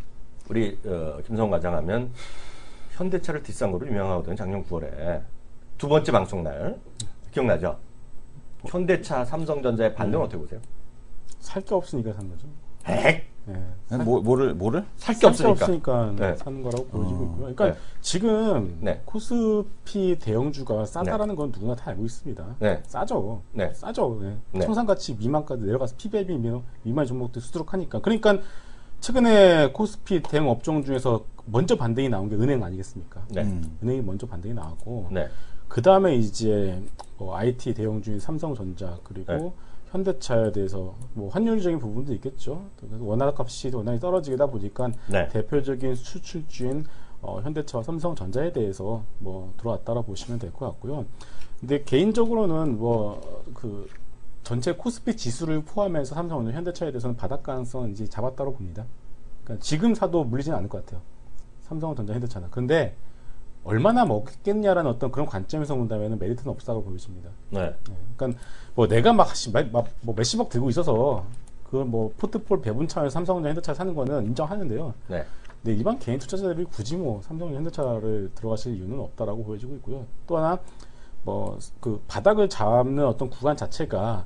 우리 어, 김성 과장 하면 현대차를 뒷산 거로 유명하거든요. 작년 구월에 두 번째 방송 날 기억나죠? 현대차, 삼성전자의 반응 음. 어떻게 보세요? 살 게 없으니까 산 거죠. 핵 네. 뭐, 뭐를 뭐를 살 게 없으니까, 없으니까 네. 사는 거라고 보여지고 어. 있고요. 그러니까 네. 지금 네. 코스피 대형주가 싸다라는 네. 건 누구나 다 알고 있습니다. 네. 싸죠. 네. 싸죠. 네. 네. 청산가치 미만까지 내려가서 피비알비 미만 종목들 수두룩하니까. 그러니까 최근에 코스피 대형 업종 중에서 먼저 반등이 나온 게 은행 아니겠습니까? 네. 음. 은행이 먼저 반등이 나왔고 네. 그 다음에 이제 뭐 아이티 대형주인 삼성전자 그리고 네. 현대차에 대해서 뭐 환율적인 부분도 있겠죠. 원화값이 워낙 떨어지다 보니까 네. 대표적인 수출주인 어, 현대차와 삼성전자에 대해서 뭐 들어왔다라 보시면 될 것 같고요. 근데 개인적으로는 뭐 그 전체 코스피 지수를 포함해서 삼성, 현대차에 대해서는 바닥 가능성은 이제 잡았다고 봅니다. 그러니까 지금 사도 물리지는 않을 것 같아요. 삼성전자, 현대차는. 그런데 얼마나 먹겠냐라는 어떤 그런 관점에서 본다면 메리트는 없다고 보여집니다. 네. 네. 그러니까 뭐 내가 막, 막 뭐 몇십억 들고 있어서 그 뭐 포트폴 배분 차원에서 삼성전자, 현대차 사는 거는 인정하는데요. 네. 근데 일반 개인 투자자들이 굳이 뭐 삼성전자, 현대차를 들어가실 이유는 없다라고 보여지고 있고요. 또 하나 뭐 그 바닥을 잡는 어떤 구간 자체가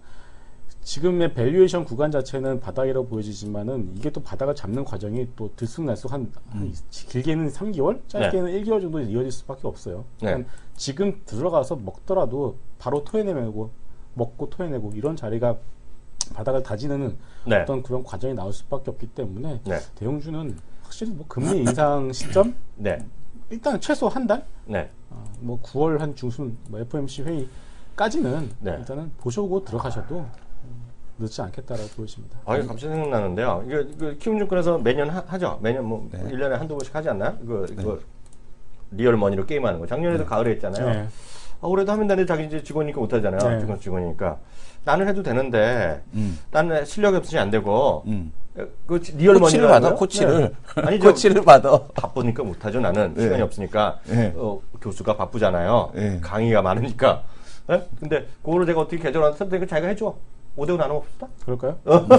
지금의 밸류에이션 구간 자체는 바닥이라고 보여지지만은 이게 또 바닥을 잡는 과정이 또 들쑥날쑥 한, 음. 한 길게는 삼 개월, 짧게는 네. 일 개월 정도 이어질 수밖에 없어요. 그러니까 네. 지금 들어가서 먹더라도 바로 토해내고 먹고 토해내고 이런 자리가 바닥을 다지는 네. 어떤 그런 과정이 나올 수밖에 없기 때문에 네. 대형주는 확실히 뭐 금리 인상 시점 네. 일단 최소 한 달, 네. 어, 뭐 구월 한 중순 뭐 에프오엠씨 회의까지는 네. 일단은 보시고 들어가셔도 늦지 않겠다라고 보여집니다. 아, 이거 갑자기 생각나는데요. 이거, 이거 키움증권에서 매년 하, 하죠. 매년 뭐 네. 일 년에 한두 번씩 하지 않나요? 이거, 이거 네. 리얼머니로 게임하는 거. 작년에도 네. 가을에 했잖아요. 네. 아, 올해도 하면 되는데 자기 이제 직원이니까 못 하잖아요. 네. 직원이니까. 나는 해도 되는데 음. 나는 실력이 없으니 안 되고 음. 그 리얼머니를 코치를 받아 코치를 네. 아니 코치를 받아 바쁘니까 못 하죠. 나는 네. 시간이 없으니까 네. 어, 교수가 바쁘잖아요. 네. 강의가 많으니까. 네? 근데 그거를 제가 어떻게 개설하는 선택을 자기가 해줘. 오 대 오 나눠 봅시다. 그럴까요?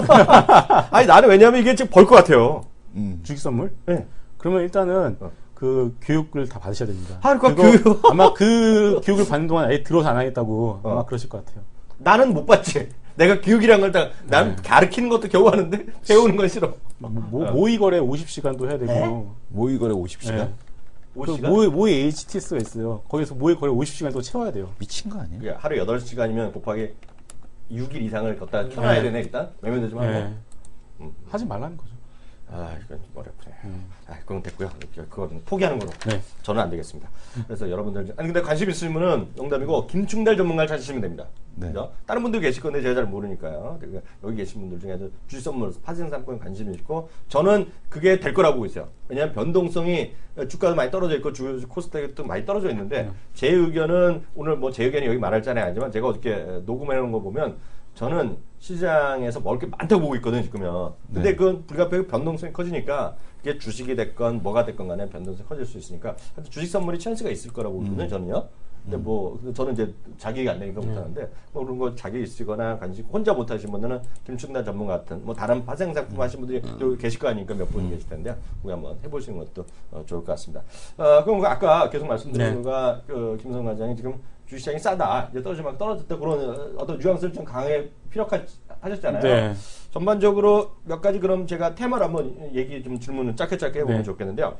아니 나는 왜냐면 이게 지금 벌 것 같아요. 음. 주식 선물? 네. 그러면 일단은 어. 그 교육을 다 받으셔야 됩니다. 아, 그 교육 아마 그 교육을 받는 동안 아예 들어서 안 하겠다고 어. 아마 그러실 것 같아요. 나는 못 받지. 내가 교육이란 걸 다, 난 네. 가르치는 것도 겨우 하는데, 배우는 건 싫어. 모, 모, 모의거래 오십 시간도 해야 되고. 에? 모의거래 오십 시간? 네. 오십 시간? 그 모의, 모의 에이치티에스가 있어요. 거기서 모의거래 오십 시간 또 채워야 돼요. 미친 거 아니에요? 하루 여덟 시간이면 곱하기 육 일 이상을 걷다 켜놔야 네. 되네, 일단. 외면되지 좀 하고. 네. 음. 하지 말라는 거죠. 아, 이건 머리 아프네. 음. 아, 그건 됐고요. 그거는 포기하는 걸로. 네. 저는 안 되겠습니다. 그래서 여러분들, 아니, 근데 관심 있으면은 농담이고, 김충달 전문가를 찾으시면 됩니다. 네. 그죠? 다른 분들 계실 건데 제가 잘 모르니까요. 그러니까 여기 계신 분들 중에 주식 선물, 파생 상품에 관심이 있고, 저는 그게 될 거라고 보고 있어요. 왜냐하면 변동성이 주가도 많이 떨어져 있고, 주 코스닥도 많이 떨어져 있는데, 음. 제 의견은, 오늘 뭐 제 의견이 여기 말할 자리 아니지만, 제가 어저께 녹음해 놓은 거 보면, 저는 시장에서 먹을 게 많다고 보고 있거든요, 지금요. 근데 네. 그건 불가피하게 변동성이 커지니까, 그게 주식이 됐건 뭐가 됐건 간에 변동성이 커질 수 있으니까, 하여튼 주식 선물이 찬스가 있을 거라고 보거든요, 음. 저는요. 근데 음. 뭐, 저는 이제 자기가 안 되니까 음. 못하는데, 뭐 그런 거 자기 있으거나 관심, 혼자 못하신 분들은 김충달 전문가 같은, 뭐 다른 파생상품 음. 하신 분들이 음. 여기 계실 거 아니니까 몇 분이 음. 계실 텐데, 우리 한번 해보시는 것도 어, 좋을 것 같습니다. 어, 그럼 아까 계속 말씀드린 네. 거가, 그, 김성 과장이 지금 주식시장이 싸다, 이제 떨어지면 떨어졌다, 그런 어떤 뉘앙스를 좀 강하게 피력하셨잖아요. 네. 전반적으로 몇 가지 그럼 제가 테마를 한번 얘기 좀 질문을 짧게 짧게 해보면 네. 좋겠는데요.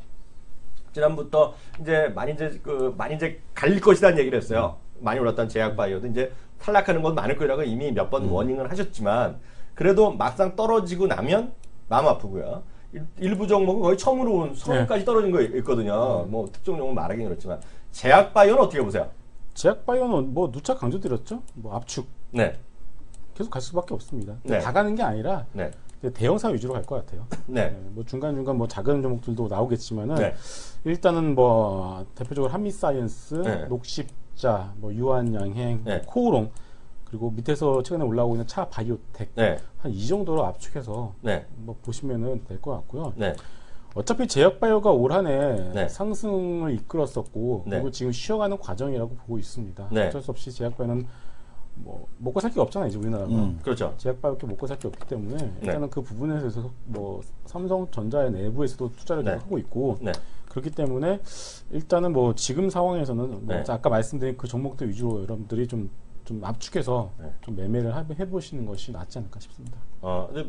지난부터 이제 많이 이제 그 많이 이제 갈릴 것이라는 얘기를 했어요. 음. 많이 올랐던 제약바이오도 이제 탈락하는 건 많을 거라고 이미 몇 번 음. 워닝을 하셨지만 그래도 막상 떨어지고 나면 마음 아프고요. 일, 일부 종목은 거의 처음으로 온 서울까지 네. 떨어진 거 있거든요. 음. 뭐 특정 종목 말하기는 그렇지만 제약바이오는 어떻게 보세요? 제약바이오는 뭐 누차 강조드렸죠. 뭐 압축. 네. 계속 갈 수밖에 없습니다. 네. 다 가는 게 아니라. 네. 대형사 위주로 갈 것 같아요. 네. 네. 뭐 중간중간 뭐 작은 종목들도 나오겠지만은 네. 일단은 뭐 대표적으로 한미사이언스, 네. 녹십자, 뭐 유한양행, 네. 코오롱 그리고 밑에서 최근에 올라오고 있는 차바이오텍 네. 한 이 정도로 압축해서 네. 뭐 보시면은 될 것 같고요. 네. 어차피 제약바이오가 올 한해 네. 상승을 이끌었었고 네. 그리고 지금 쉬어가는 과정이라고 보고 있습니다. 네. 어쩔 수 없이 제약바이오는 뭐 먹고 살 게 없잖아요, 이제 우리나라가. 음, 그렇죠. 제약바이오밖에 먹고 살 게 없기 때문에 일단은 네. 그 부분에 대해서 뭐 삼성전자의 내부에서도 투자를 네. 하고 있고 네. 그렇기 때문에 일단은 뭐 지금 상황에서는 뭐 네. 아까 말씀드린 그 종목들 위주로 여러분들이 좀 좀 압축해서 네. 좀 매매를 해보시는 것이 낫지 않을까 싶습니다. 어, 이제,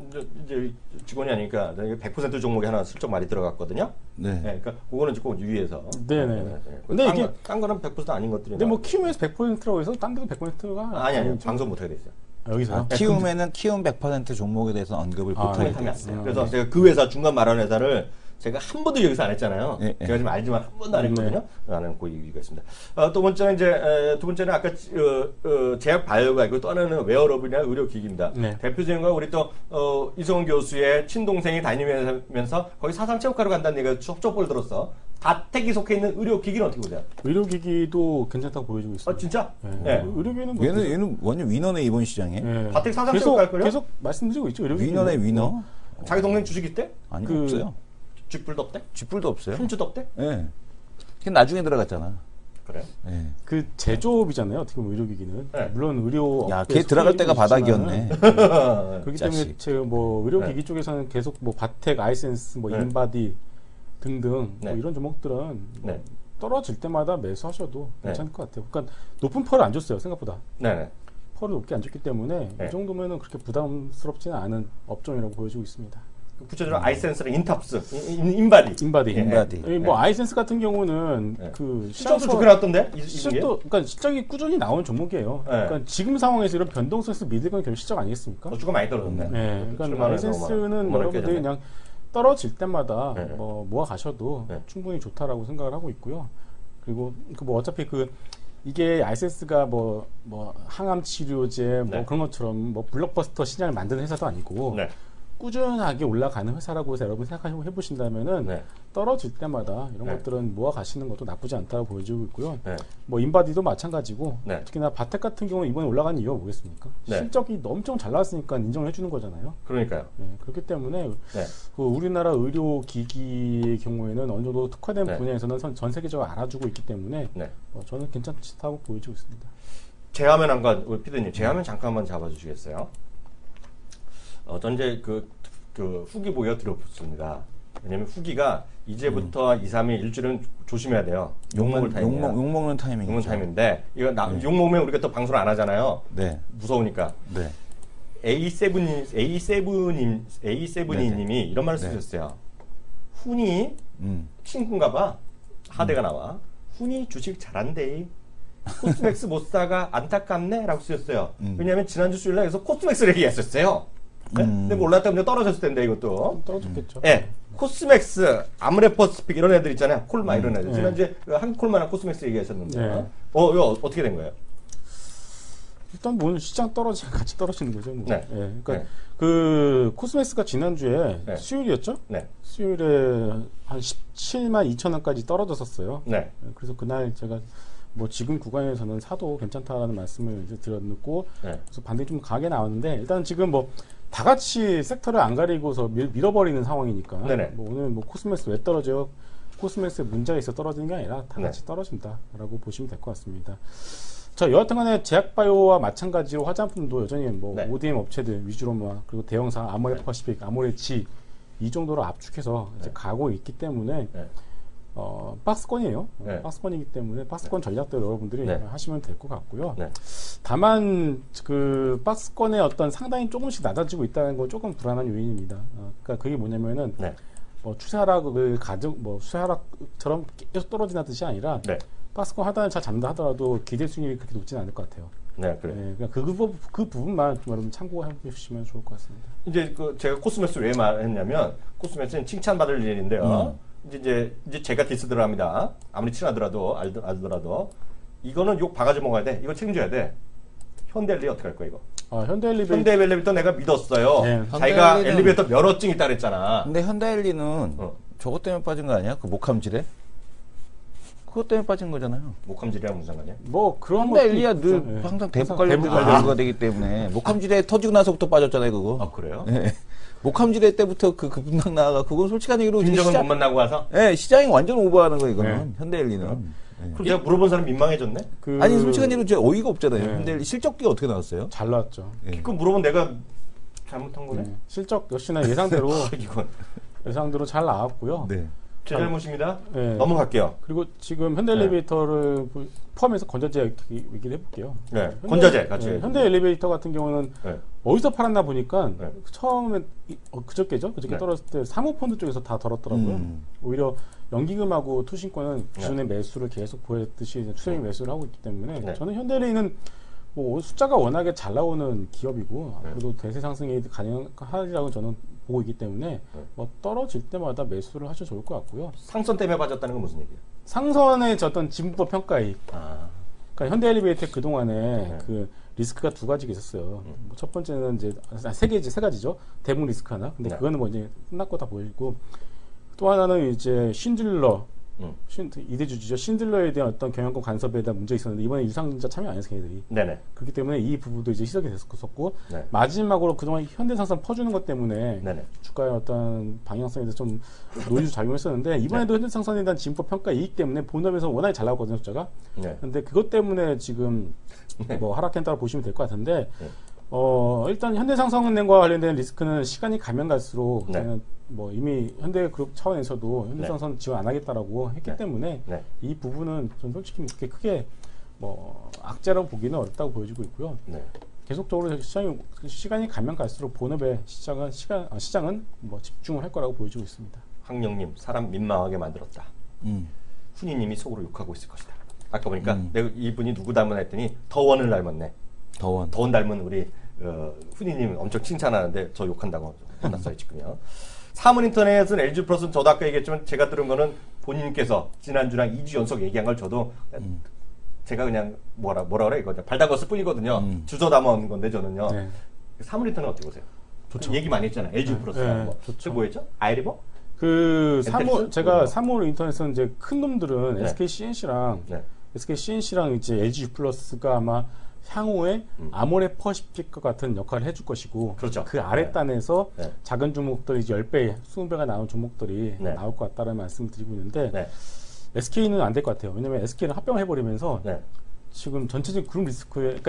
이제 직원이 아니니까 백 퍼센트 종목이 하나 슬쩍 많이 들어갔거든요. 네. 네 그러니까 그거는 꼭 유의해서. 네네. 네, 네. 근데 딴, 이게 딴 거는 백 퍼센트 아닌 것들이. 근데 뭐 키움에서 백 퍼센트라고 해서 딴 데도 백 퍼센트가 아니 아니 방송 못 하게 돼 있어요. 여기서 아, 키움에는 키움 백 퍼센트 종목에 대해서 언급을 못 하게 돼 있어요. 그래서 제가 그 회사 중간 말하는 회사를 제가 한 번도 여기서 안 했잖아요. 네, 제가 지금 알지만 한 번도 안 했거든요. 네. 라는 그 이유가 있습니다. 어, 두 번째는 이제 에, 두 번째는 아까 어, 어, 제약 바이오가 있고 또 하나는 웨어러블이나 의료기기입니다. 네. 대표적인 건 우리 또 어, 이성훈 교수의 친동생이 다니면서 거기 사상체육과로 간다는 얘기가 쩍쩍볼 들었어. 다택이 속해 있는 의료기기는 어떻게 보세요? 의료기기도 괜찮다고 보여주고 있어요. 아 진짜? 네. 네. 의료기기는 뭐 얘는 계속, 얘는 완전 위너네 이번 시장에. 네. 다택 사상체육과 거요? 계속 말씀드리고 있죠. 의료기기. 위너네 위너. 어. 자기 동생 주식 있대? 아니 그, 없어요. 쥐뿔도 없대? 쥐뿔도 없어요. 흰주도 없대? 예. 네. 걔 나중에 들어갔잖아. 그래? 네. 그 제조업이잖아요. 어떻게 보면 의료기기는. 네. 물론 의료. 야, 걔 들어갈 때가 바닥이었네. 그렇기 때문에 제가 뭐 의료기기 네. 쪽에서는 계속 뭐 바텍, 아이센스, 뭐 네. 인바디 등등 네. 뭐 이런 종목들은 네. 떨어질 때마다 매수하셔도 네. 괜찮을 것 같아요. 그러니까 높은 펄을 안 줬어요. 생각보다. 네. 펄을 높게 안 줬기 때문에 네. 이 정도면은 그렇게 부담스럽지는 않은 업종이라고 보여지고 있습니다. 구체적으로 음. 아이센스랑 인탑스, 인, 인바디. 인바디. 예. 인바디. 예. 뭐 네. 아이센스 같은 경우는 네. 그 실적도 좋게 나왔던데? 실적도 그러니까 실적이 꾸준히 나오는 종목이에요. 네. 그러니까 지금 상황에서 이런 변동성에서 믿을 건 결국 실적 아니겠습니까? 주가 많이 떨어졌네. 네. 그러니까 아이센스는 여러분들이 그냥 떨어질 때마다 네. 뭐 모아 가셔도 네. 충분히 좋다라고 생각을 하고 있고요. 그리고 그 뭐 어차피 그 이게 아이센스가 뭐, 뭐 항암 치료제 뭐 네. 그런 것처럼 뭐 블록버스터 신약을 만드는 회사도 아니고 네. 꾸준하게 올라가는 회사라고 해서 여러분 생각해 보신다면은 네. 떨어질 때마다 이런 네. 것들은 모아 가시는 것도 나쁘지 않다고 보여지고 있고요. 네. 뭐 인바디도 마찬가지고 네. 특히나 바텍 같은 경우는 이번에 올라간 이유가 뭐겠습니까? 네. 실적이 엄청 잘 나왔으니까 인정을 해주는 거잖아요. 그러니까요. 네, 그렇기 때문에 네. 그 우리나라 의료기기의 경우에는 어느 정도 특화된 네. 분야에서는 전 세계적으로 알아주고 있기 때문에 네. 어, 저는 괜찮다고 보여지고 있습니다. 제 화면 한번 우리 피디님 제 화면 잠깐만 잡아주시겠어요? 어, 전 이제 그, 그 후기 보여 드렸습니다. 왜냐면 후기가 이제부터 음. 이, 삼 일 일주일은 조심해야 돼요. 욕먹을 타이밍. 욕먹, 욕먹는 타이밍. 욕먹는 타이밍인데, 이거 나, 네. 욕먹으면 우리가 또 방송을 안 하잖아요. 네. 무서우니까. 네. 에이 세븐, 에이 세븐님, 에이 세븐님이 이런 말을 쓰셨어요. 네. 훈이 음. 친구인가 봐. 하대가 음. 나와. 훈이 주식 잘한대. 코스맥스 못 사가 안타깝네? 라고 쓰셨어요. 음. 왜냐면 지난주 수요일 날에서 코스맥스를 얘기했었어요. 네? 음. 근데 뭐 올랐다면 떨어졌을 텐데 이것도 떨어졌겠죠. 예, 네. 코스맥스, 아무레퍼스픽 이런 애들 있잖아요. 콜마 음. 이런 애들. 네. 지난주에 한국콜마랑 코스맥스 얘기하셨는데, 네. 어 이거 어떻게 된 거예요? 일단 뭐 시장 떨어지 같이 떨어지는 거죠. 뭐. 네. 네. 그러니까 네. 그 코스맥스가 지난주에 네. 수요일이었죠? 네. 수요일에 한 십칠만 이천 원까지 떨어졌었어요. 네. 그래서 그날 제가 뭐 지금 구간에서는 사도 괜찮다라는 말씀을 이제 드렸고 네. 그래서 반등이 좀 강하게 나왔는데 일단 지금 뭐 다 같이 섹터를 안 가리고서 밀, 밀어버리는 상황이니까 뭐 오늘 뭐 코스맥스 왜 떨어져요? 코스맥스에 문제가 있어 떨어지는 게 아니라 다 같이 네. 떨어진다라고 보시면 될 것 같습니다. 자, 여하튼간에 제약바이오와 마찬가지로 화장품도 여전히 뭐 네. 오디엠 업체들 위주로만 그리고 대형사 아모레퍼시픽, 아모레치 이 정도로 압축해서 네. 이제 가고 있기 때문에. 네. 어, 박스권이에요. 네. 박스권이기 때문에 박스권 네. 전략대로 여러분들이 네. 하시면 될 것 같고요. 네. 다만 그 박스권의 어떤 상당히 조금씩 낮아지고 있다는 건 조금 불안한 요인입니다. 어, 그러니까 그게 뭐냐면은 네. 뭐 추세 하락을 가정 뭐 추세 하락처럼 계속 떨어지는 듯이 아니라 네. 박스권 하단을 잘 잡는다 하더라도 기대 수익이 그렇게 높지는 않을 것 같아요. 네, 그래. 네, 그러니까 그, 그, 그 부분만 좀 여러분 참고해 주시면 좋을 것 같습니다. 이제 그 제가 코스맥스 왜 말했냐면 코스맥스는 칭찬받을 일인데요. 음. 이제, 이제 제가 디스 들어갑니다. 아무리 친하더라도, 알더라도. 이거는 욕 바가지 먹어야 돼. 이거 책임져야 돼. 현대엘리 어떻게 할 거야, 이거? 아, 현대엘리베이터. 현대엘리베이터 내가 믿었어요. 네, 자기가 엘리베이터 면허증 있다 그랬잖아. 근데 현대엘리는 어. 저것 때문에 빠진 거 아니야? 그 목함질에? 그것 때문에 빠진 거잖아요. 목함질이랑 무슨 상관이야? 뭐, 그런 거. 현대엘리야 늘 네. 항상 대북 관련된 거가 되기 때문에. 목함질에 아. 터지고 나서부터 빠졌잖아요, 그거. 아, 그래요? 네. 목함지대 때부터 그 급등 나가 그건 솔직한 얘기로 인정을 못 만나고 와서 네 시장이 완전 오버하는 거 이거는 네. 현대엘리는 네. 그럼 제가 물어본 사람 민망해졌네. 그... 아니 솔직한 얘기로 제 어이가 없잖아요. 네. 현대엘리 실적이 어떻게 나왔어요? 잘 나왔죠. 네. 그 물어본 내가 잘못한 거네. 네. 실적 역시나 예상대로 이건 예상대로 잘 나왔고요. 네. 제 잘못입니다. 네. 넘어갈게요. 그리고 지금 현대 엘리베이터를 네. 포함해서 건자재 얘기를 해볼게요. 네. 현대, 건자재 같이. 네. 현대 엘리베이터 같은 경우는 네. 어디서 팔았나 보니까 네. 처음에 어, 그저께죠. 그저께 네. 떨어졌을 때 사모펀드 쪽에서 다 덜었더라고요. 음. 오히려 연기금하고 투신권은 기존의 네. 매수를 계속 보였듯이 추세적인 네. 매수를 하고 있기 때문에 네. 저는 현대레인은 뭐 숫자가 워낙에 잘 나오는 기업이고 네. 앞으로도 대세 상승이 가능하리라고 저는 보고 있기 때문에 네. 뭐 떨어질 때마다 매수를 하셔도 좋을 것 같고요. 상선 때문에 빠졌다는 건 무슨 얘기예요? 상선의 어떤 진부법 평가이익. 아. 그러니까 현대 엘리베이터 그 동안에 네. 그 리스크가 두 가지가 있었어요. 음. 뭐 첫 번째는 이제 아, 세 개지 세 가지죠. 대북 리스크 하나. 근데 네. 그거는 뭐 이제 끝났고 다 보이고 또 하나는 이제 신들러. 음. 신, 이대주주죠. 신들러에 대한 어떤 경영권 간섭에 대한 문제 있었는데 이번에 유상증자 참여 안 해서 걔네들이. 네네. 그렇기 때문에 이 부분도 이제 시작이 됐었고 네. 마지막으로 그동안 현대상선 퍼주는 것 때문에 네네. 주가의 어떤 방향성에 대해서 좀 노이즈 작용했었는데 이번에도 네. 현대상선에 대한 진법 평가 이익 때문에 본업에서 워낙에 잘 나왔거든요 숫자가. 네. 근데 그것 때문에 지금 네. 뭐 하락했다고 보시면 될 것 같은데 네. 어 일단 현대상선은행과 관련된 리스크는 시간이 가면 갈수록 네. 뭐 이미 현대그룹 차원에서도 현대상선 네. 지원 안 하겠다라고 했기 네. 때문에 네. 이 부분은 전 솔직히 그렇게 크게 뭐 악재라고 보기는 어렵다고 보여지고 있고요. 네. 계속적으로 시장이 시간이 가면 갈수록 본업에 시장은 시간 아, 시장은 뭐 집중을 할 거라고 보여지고 있습니다. 황영님 사람 민망하게 만들었다. 음. 훈이님이 속으로 욕하고 있을 것이다. 아까 보니까 음. 내가 이분이 누구 닮았나 했더니 더원을 닮았네. 더원. 더원 닮은 우리 어, 훈이님 엄청 칭찬하는데 저 욕한다고 혼났어요 지금요. 사문인터넷은 엘지 플러스는 저도 아까 얘기했지만 제가 들은 거는 본인께서 지난주랑 이 주 연속 얘기한 걸 저도 음. 제가 그냥 뭐라 뭐라 그래 이거 발다거스 뿐이거든요. 음. 주워 담아온 건데 저는요. 네. 사문인터넷 어떻게 보세요? 좋죠. 얘기 많이 했잖아요. 엘지 플러스라는 네. 거. 좋죠. 뭐였죠? 아이리버? 그 사모 제가 사물 인터넷은 이제 큰 놈들은 네. 에스케이씨엔씨랑 네. 에스케이씨엔씨랑 이제 엘지 플러스가 아마 향후에 음. 아모레 퍼시픽과 같은 역할을 해줄 것이고 그렇죠. 그 아랫단에서 네. 작은 종목들이 이제 십 배, 이십 배가 나온 종목들이 네. 나올 것 같다는 말씀을 드리고 있는데 네. 에스케이는 안 될 것 같아요. 왜냐하면 에스케이는 합병을 해버리면서 네. 지금 전체적인 그룹 리스크에 그러니까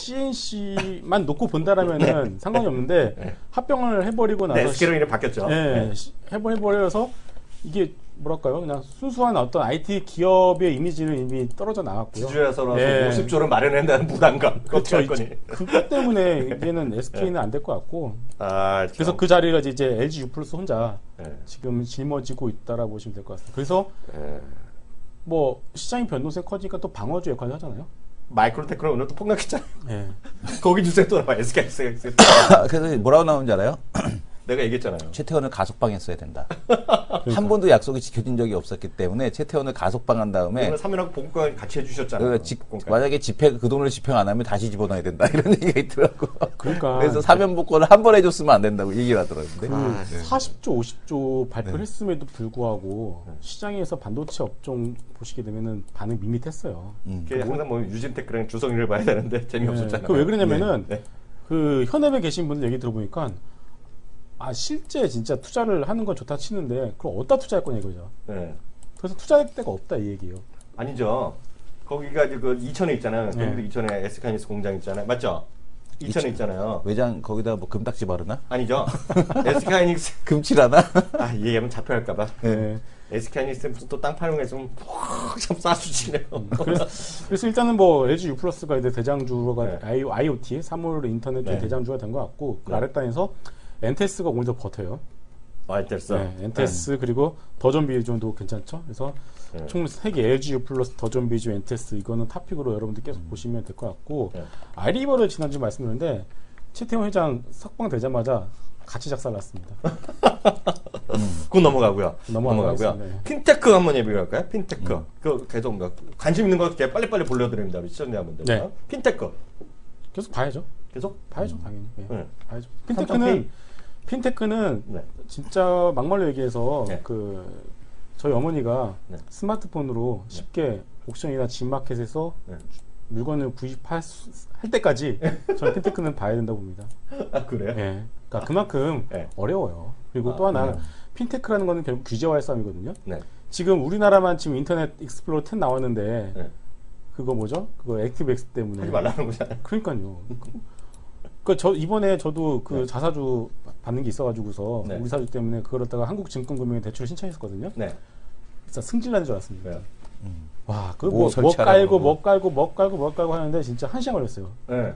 에스케이씨엔씨만 놓고 본다라면은 네. 상관이 없는데 네. 합병을 해버리고 나서 네, 에스케이로 이제 바뀌었죠. 네, 네. 해버려서 이게 뭐랄까요? 그냥 순수한 어떤 아이티 기업의 이미지는 이미 떨어져 나왔고요. 주주에서라서 네. 오십 조를 마련한다는 부담감. 그렇죠. 그것 때문에 이제는 에스케이는 네. 안 될 것 같고. 아, 그래서 그 자리를 이제 엘지 U 플러스 혼자 네. 지금 짊어지고 있다라고 보시면 될 것 같습니다. 그래서 네. 뭐 시장의 변동성이 커지니까 또 방어주 역할을 하잖아요. 마이크로테크는 오늘 또 폭락했잖아요. 네. 거기 주세 또 나와. 에스케이, 에스케이. 그래서 뭐라고 나오는지 알아요? 내가 얘기했잖아요. 최태원을 가석방했어야 된다. 그러니까. 한 번도 약속이 지켜진 적이 없었기 때문에 최태원을 가석방한 다음에 사면하고 복권 같이 해주셨잖아요. 지, 만약에 집행 그 돈을 집행 안 하면 다시 집어넣어야 된다 이런 얘기가 있더라고. 그러니까 그래서 사면 복권을 한 번 해줬으면 안 된다고 얘기를 하더라고요. 그 아, 네. 사십 조, 오십 조 발표를 네. 했음에도 불구하고 네. 시장에서 반도체 업종 보시게 되면은 반응 밋밋했어요. 음. 그게 항상 뭐 유진테크랑 주성이를 봐야 되는데 재미없었잖아요. 네. 그 왜 그러냐면은 네. 네. 그 현업에 계신 분들 얘기 들어보니까. 아 실제 진짜 투자를 하는 건 좋다 치는데 그럼 어디다 투자할 거냐 이거죠. 네. 그래서 투자할 데가 없다 이 얘기예요. 아니죠. 거기가 이제 그 이천에 있잖아요. 네. 경기도 이천에 에스케이하이닉스 공장 있잖아요. 맞죠? 이천에 있잖아요. 외장 거기다 뭐 금딱지 바르나? 아니죠. 에스케이하이닉스 금칠하나? 아 얘기하면 잡혀갈까봐. 네. 에스케이하이닉스 무슨 또 땅 파는 거 좀 좀 싸주시네요. 음, 그래서, 그래서 일단은 뭐 엘지 U 플러스가 이제 대장주가 네. 아이오티 사물 인터넷 네. 대장주가 된 것 같고 그 네. 아랫단에서 엔테스가 오히려 더 버텨요. 아, 엔테스. 네, 엔테스 네. 그리고 더존 비주도 괜찮죠. 그래서 네. 총 세 개 엘지 U 플러스 더존 비주 엔테스 이거는 탑픽으로 여러분들 계속 음. 보시면 될 것 같고 네. 아이리버를 지난주 말씀드렸는데 최태원 회장 석방되자마자 같이 작살났습니다. 음. 그건 넘어가고요. 넘어가고요. 네. 핀테크 한번 얘기할까요? 핀테크. 음. 그 계속 뭐 관심 있는 거 빨리빨리 보려드립니다. 시청자분들. 네. 핀테크. 계속 봐야죠. 계속 봐야죠, 음. 당연히. 네. 네. 봐야죠. 핀테크는 핀테크는 네. 진짜 막말로 얘기해서 네. 그 저희 어머니가 네. 스마트폰으로 네. 쉽게 옥션이나 G마켓에서 네. 물건을 구입할 수, 할 때까지 저는 핀테크는 봐야 된다고 봅니다. 아 그래요? 네. 그러니까 그만큼 네. 어려워요. 그리고 아, 또 하나 네. 핀테크라는 거는 결국 규제와의 싸움이거든요. 네. 지금 우리나라만 지금 인터넷 익스플로러 텐 나왔는데 네. 그거 뭐죠? 그거 액티브엑스 때문에 하지 말라는 거잖아요. 그러니까요. 그 저 이번에 저도 그 네. 자사주 받는 게 있어가지고서 네. 우리 사주 때문에 그걸 갖다가 한국증권금융에 대출을 신청했었거든요. 네. 진짜 승질나는 줄 알았습니다. 네. 음. 와, 그 뭐 뭐 깔고 뭐 깔고 뭐 깔고 뭐 깔고 하는데 진짜 한 시간 걸렸어요. 네.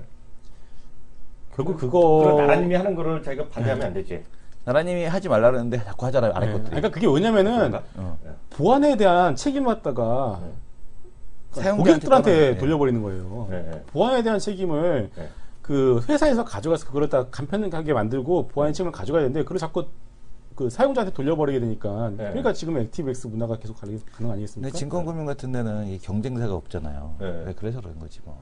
결국 그, 그거 나라님이 하는 거를 자기가 반대하면 네. 안 되지. 나라님이 하지 말라 그랬는데 자꾸 하잖아요. 안 했거든. 네. 그러니까 그게 왜냐면은 어. 보안에 대한 책임을 갖다가 네. 고객들한테 네. 돌려버리는 거예요. 네. 보안에 대한 책임을 네. 그 회사에서 가져가서 그걸 다 간편하게 만들고 보안의 책임을 가져가야 되는데 그걸 자꾸 그 사용자한테 돌려버리게 되니까 네. 그러니까 지금 액티브엑스 문화가 계속 가는 거 아니겠습니까? 근데 증권금융 같은 데는 이 경쟁사가 없잖아요. 네. 그래서 그런 거지 뭐.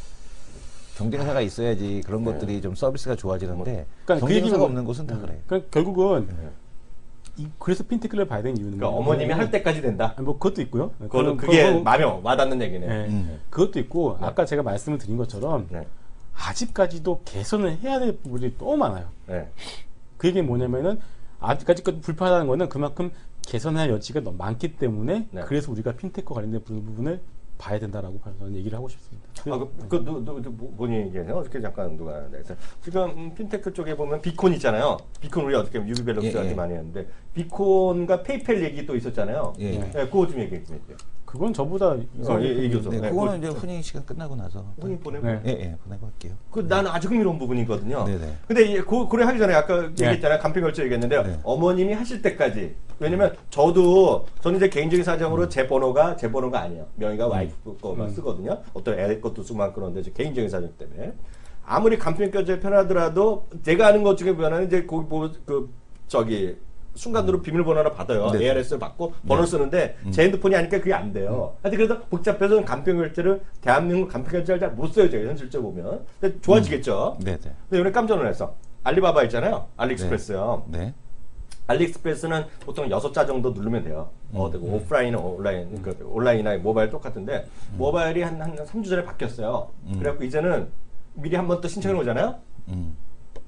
경쟁사가 있어야지 그런 네. 것들이 좀 서비스가 좋아지는데 그러니까 경쟁사가 그 없는 곳은 다 그래. 그러니까 결국은 네. 이, 그래서 핀테크를 봐야 되는 이유는 그러니까 어머님이 할 때까지 된다. 아니, 뭐 그것도 있고요. 그거는 그게 그거, 마음에 와닿는 얘기네. 네. 음. 그것도 있고 네. 아까 제가 말씀을 드린 것처럼 네. 아직까지도 개선을 해야 될 부분이 너무 많아요. 네. 그 얘기는 뭐냐면은 아직까지 불편하다는 거는 그만큼 개선할 여지가 너무 많기 때문에 네. 그래서 우리가 핀테크 관련된 부분을 봐야 된다라고 저는 얘기를 하고 싶습니다. 아, 그, 그, 누, 누, 누, 본인이 얘기해요? 어떻게 잠깐 누가, 네. 지금, 음, 핀테크 쪽에 보면 비콘 있잖아요. 비콘 우리 어떻게 유비밸런스 예, 예. 많이 했는데, 비콘과 페이펠 얘기 또 있었잖아요. 예. 예. 네, 그거 좀 얘기해 주세요. 그건 저보다 어, 예, 얘기해서. 네, 네, 그거는 이제 훈이 시간 끝나고 나서. 훈이 보내고? 네. 예, 예, 보내고 할게요. 그, 나는 아주 흥미로운 부분이거든요. 네네. 근데, 그, 그래 하기 전에 아까 네. 얘기했잖아요. 간편결제 얘기했는데요. 네. 어머님이 하실 때까지. 왜냐면, 저도, 저는 이제 개인적인 사정으로 음. 제 번호가, 제 번호가 아니에요. 명의가 음. 와이프 거만 음. 쓰거든요. 어떤 애 것도 쓰고 그런데, 개인적인 사정 때문에. 아무리 간편결제 편하더라도, 제가 아는 것 중에 보면은, 이제, 거기 뭐, 그, 저기, 순간으로 음. 비밀번호 하나 받아요. 네. 에이알에스를 받고 번호를 네. 쓰는데 제 핸드폰이 아니니까 그게 안 돼요. 음. 하여튼 그래서 복잡해서 간편결제를 대한민국 간편결제를 잘 못 써요. 제가 현실적으로 보면. 근데 좋아지겠죠. 음. 네네. 근데 이번에 깜짝 놀랐어. 알리바바 있잖아요. 알리익스프레스요. 네. 네. 알리익스프레스는 보통 여섯 자 정도 누르면 돼요. 음. 어, 음. 오프라인, 온라인, 음. 그 온라인이나 모바일 똑같은데 음. 모바일이 한, 한 삼 주 전에 바뀌었어요. 음. 그래갖고 이제는 미리 한 번 또 신청해 오잖아요. 음.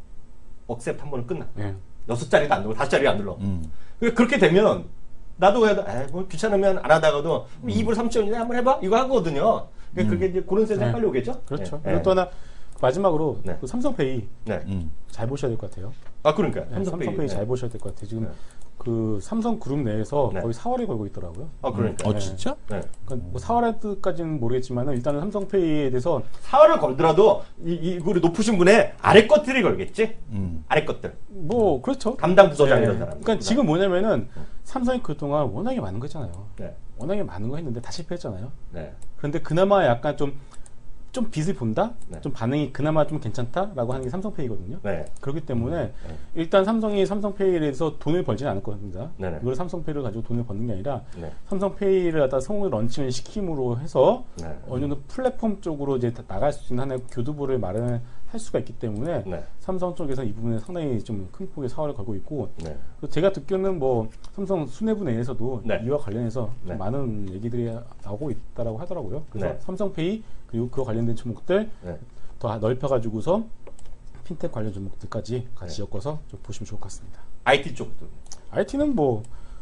억셉트 한 번은 끝나. 네. 여섯 자리도 안 눌러, 다섯 자리 안 눌러. 음. 그렇게 되면, 나도 해도, 에이, 뭐 귀찮으면 안 하다가도, 음. 이 불 삼천 원이나 한번 해봐? 이거 하거든요. 그러니까 음. 그게 이제 그런 세상이 네. 빨리 오겠죠? 그렇죠. 네. 그리고 또 하나, 마지막으로, 네. 그 삼성페이. 네. 음. 잘 보셔야 될 것 같아요. 아, 그러니까요. 네, 삼성페이, 삼성페이 잘 보셔야 될 것 같아요. 지금, 네. 그 삼성 그룹 내에서 네. 거의 사월에 걸고 있더라고요. 아, 그러니까. 음. 어, 진짜? 네. 그러니까 뭐 사월의 뜻까지는 모르겠지만 일단은 삼성페이에 대해서 사월을 걸더라도 이, 이 우리 높으신 분의 아래 것들이 걸겠지. 음. 아래 것들. 뭐 그렇죠. 담당 부서장 이런 네. 사람. 그러니까 지금 뭐냐면은 삼성이 그동안 워낙에 많은 거 했잖아요. 네. 워낙에 많은 거 했는데 다 실패했잖아요. 네. 그런데 그나마 약간 좀 좀 빛을 본다? 네. 좀 반응이 그나마 좀 괜찮다라고 하는 게 삼성페이거든요. 네. 그렇기 때문에 네. 일단 삼성이 삼성페이에 대해서 돈을 벌지는 않을 겁니다. 네. 이걸 삼성페이를 가지고 돈을 버는 게 아니라 네. 삼성페이를 갖다 성을 런칭을 시킴으로 해서 네. 어느 정도 플랫폼 쪽으로 이제 나갈 수 있는 하나의 교두보를 마련을 할 수가 있기 때문에 네. 삼성 쪽에서 이 부분에 상당히 좀 큰 폭의 사활을 걸고 있고 네. 제가 듣기로는 뭐 삼성 수뇌부 내에서도 네. 이와 관련해서 네. 많은 얘기들이 나오고 있다라고 하더라고요. 그래서 네. 삼성페이 그리고 그와 관련된 종목들 네. 더 넓혀가지고서 핀텍 관련 종목들까지 같이 네. 엮어서 좀 보시면 좋을 것 같습니다. 아이티 쪽도? 아이티는 뭐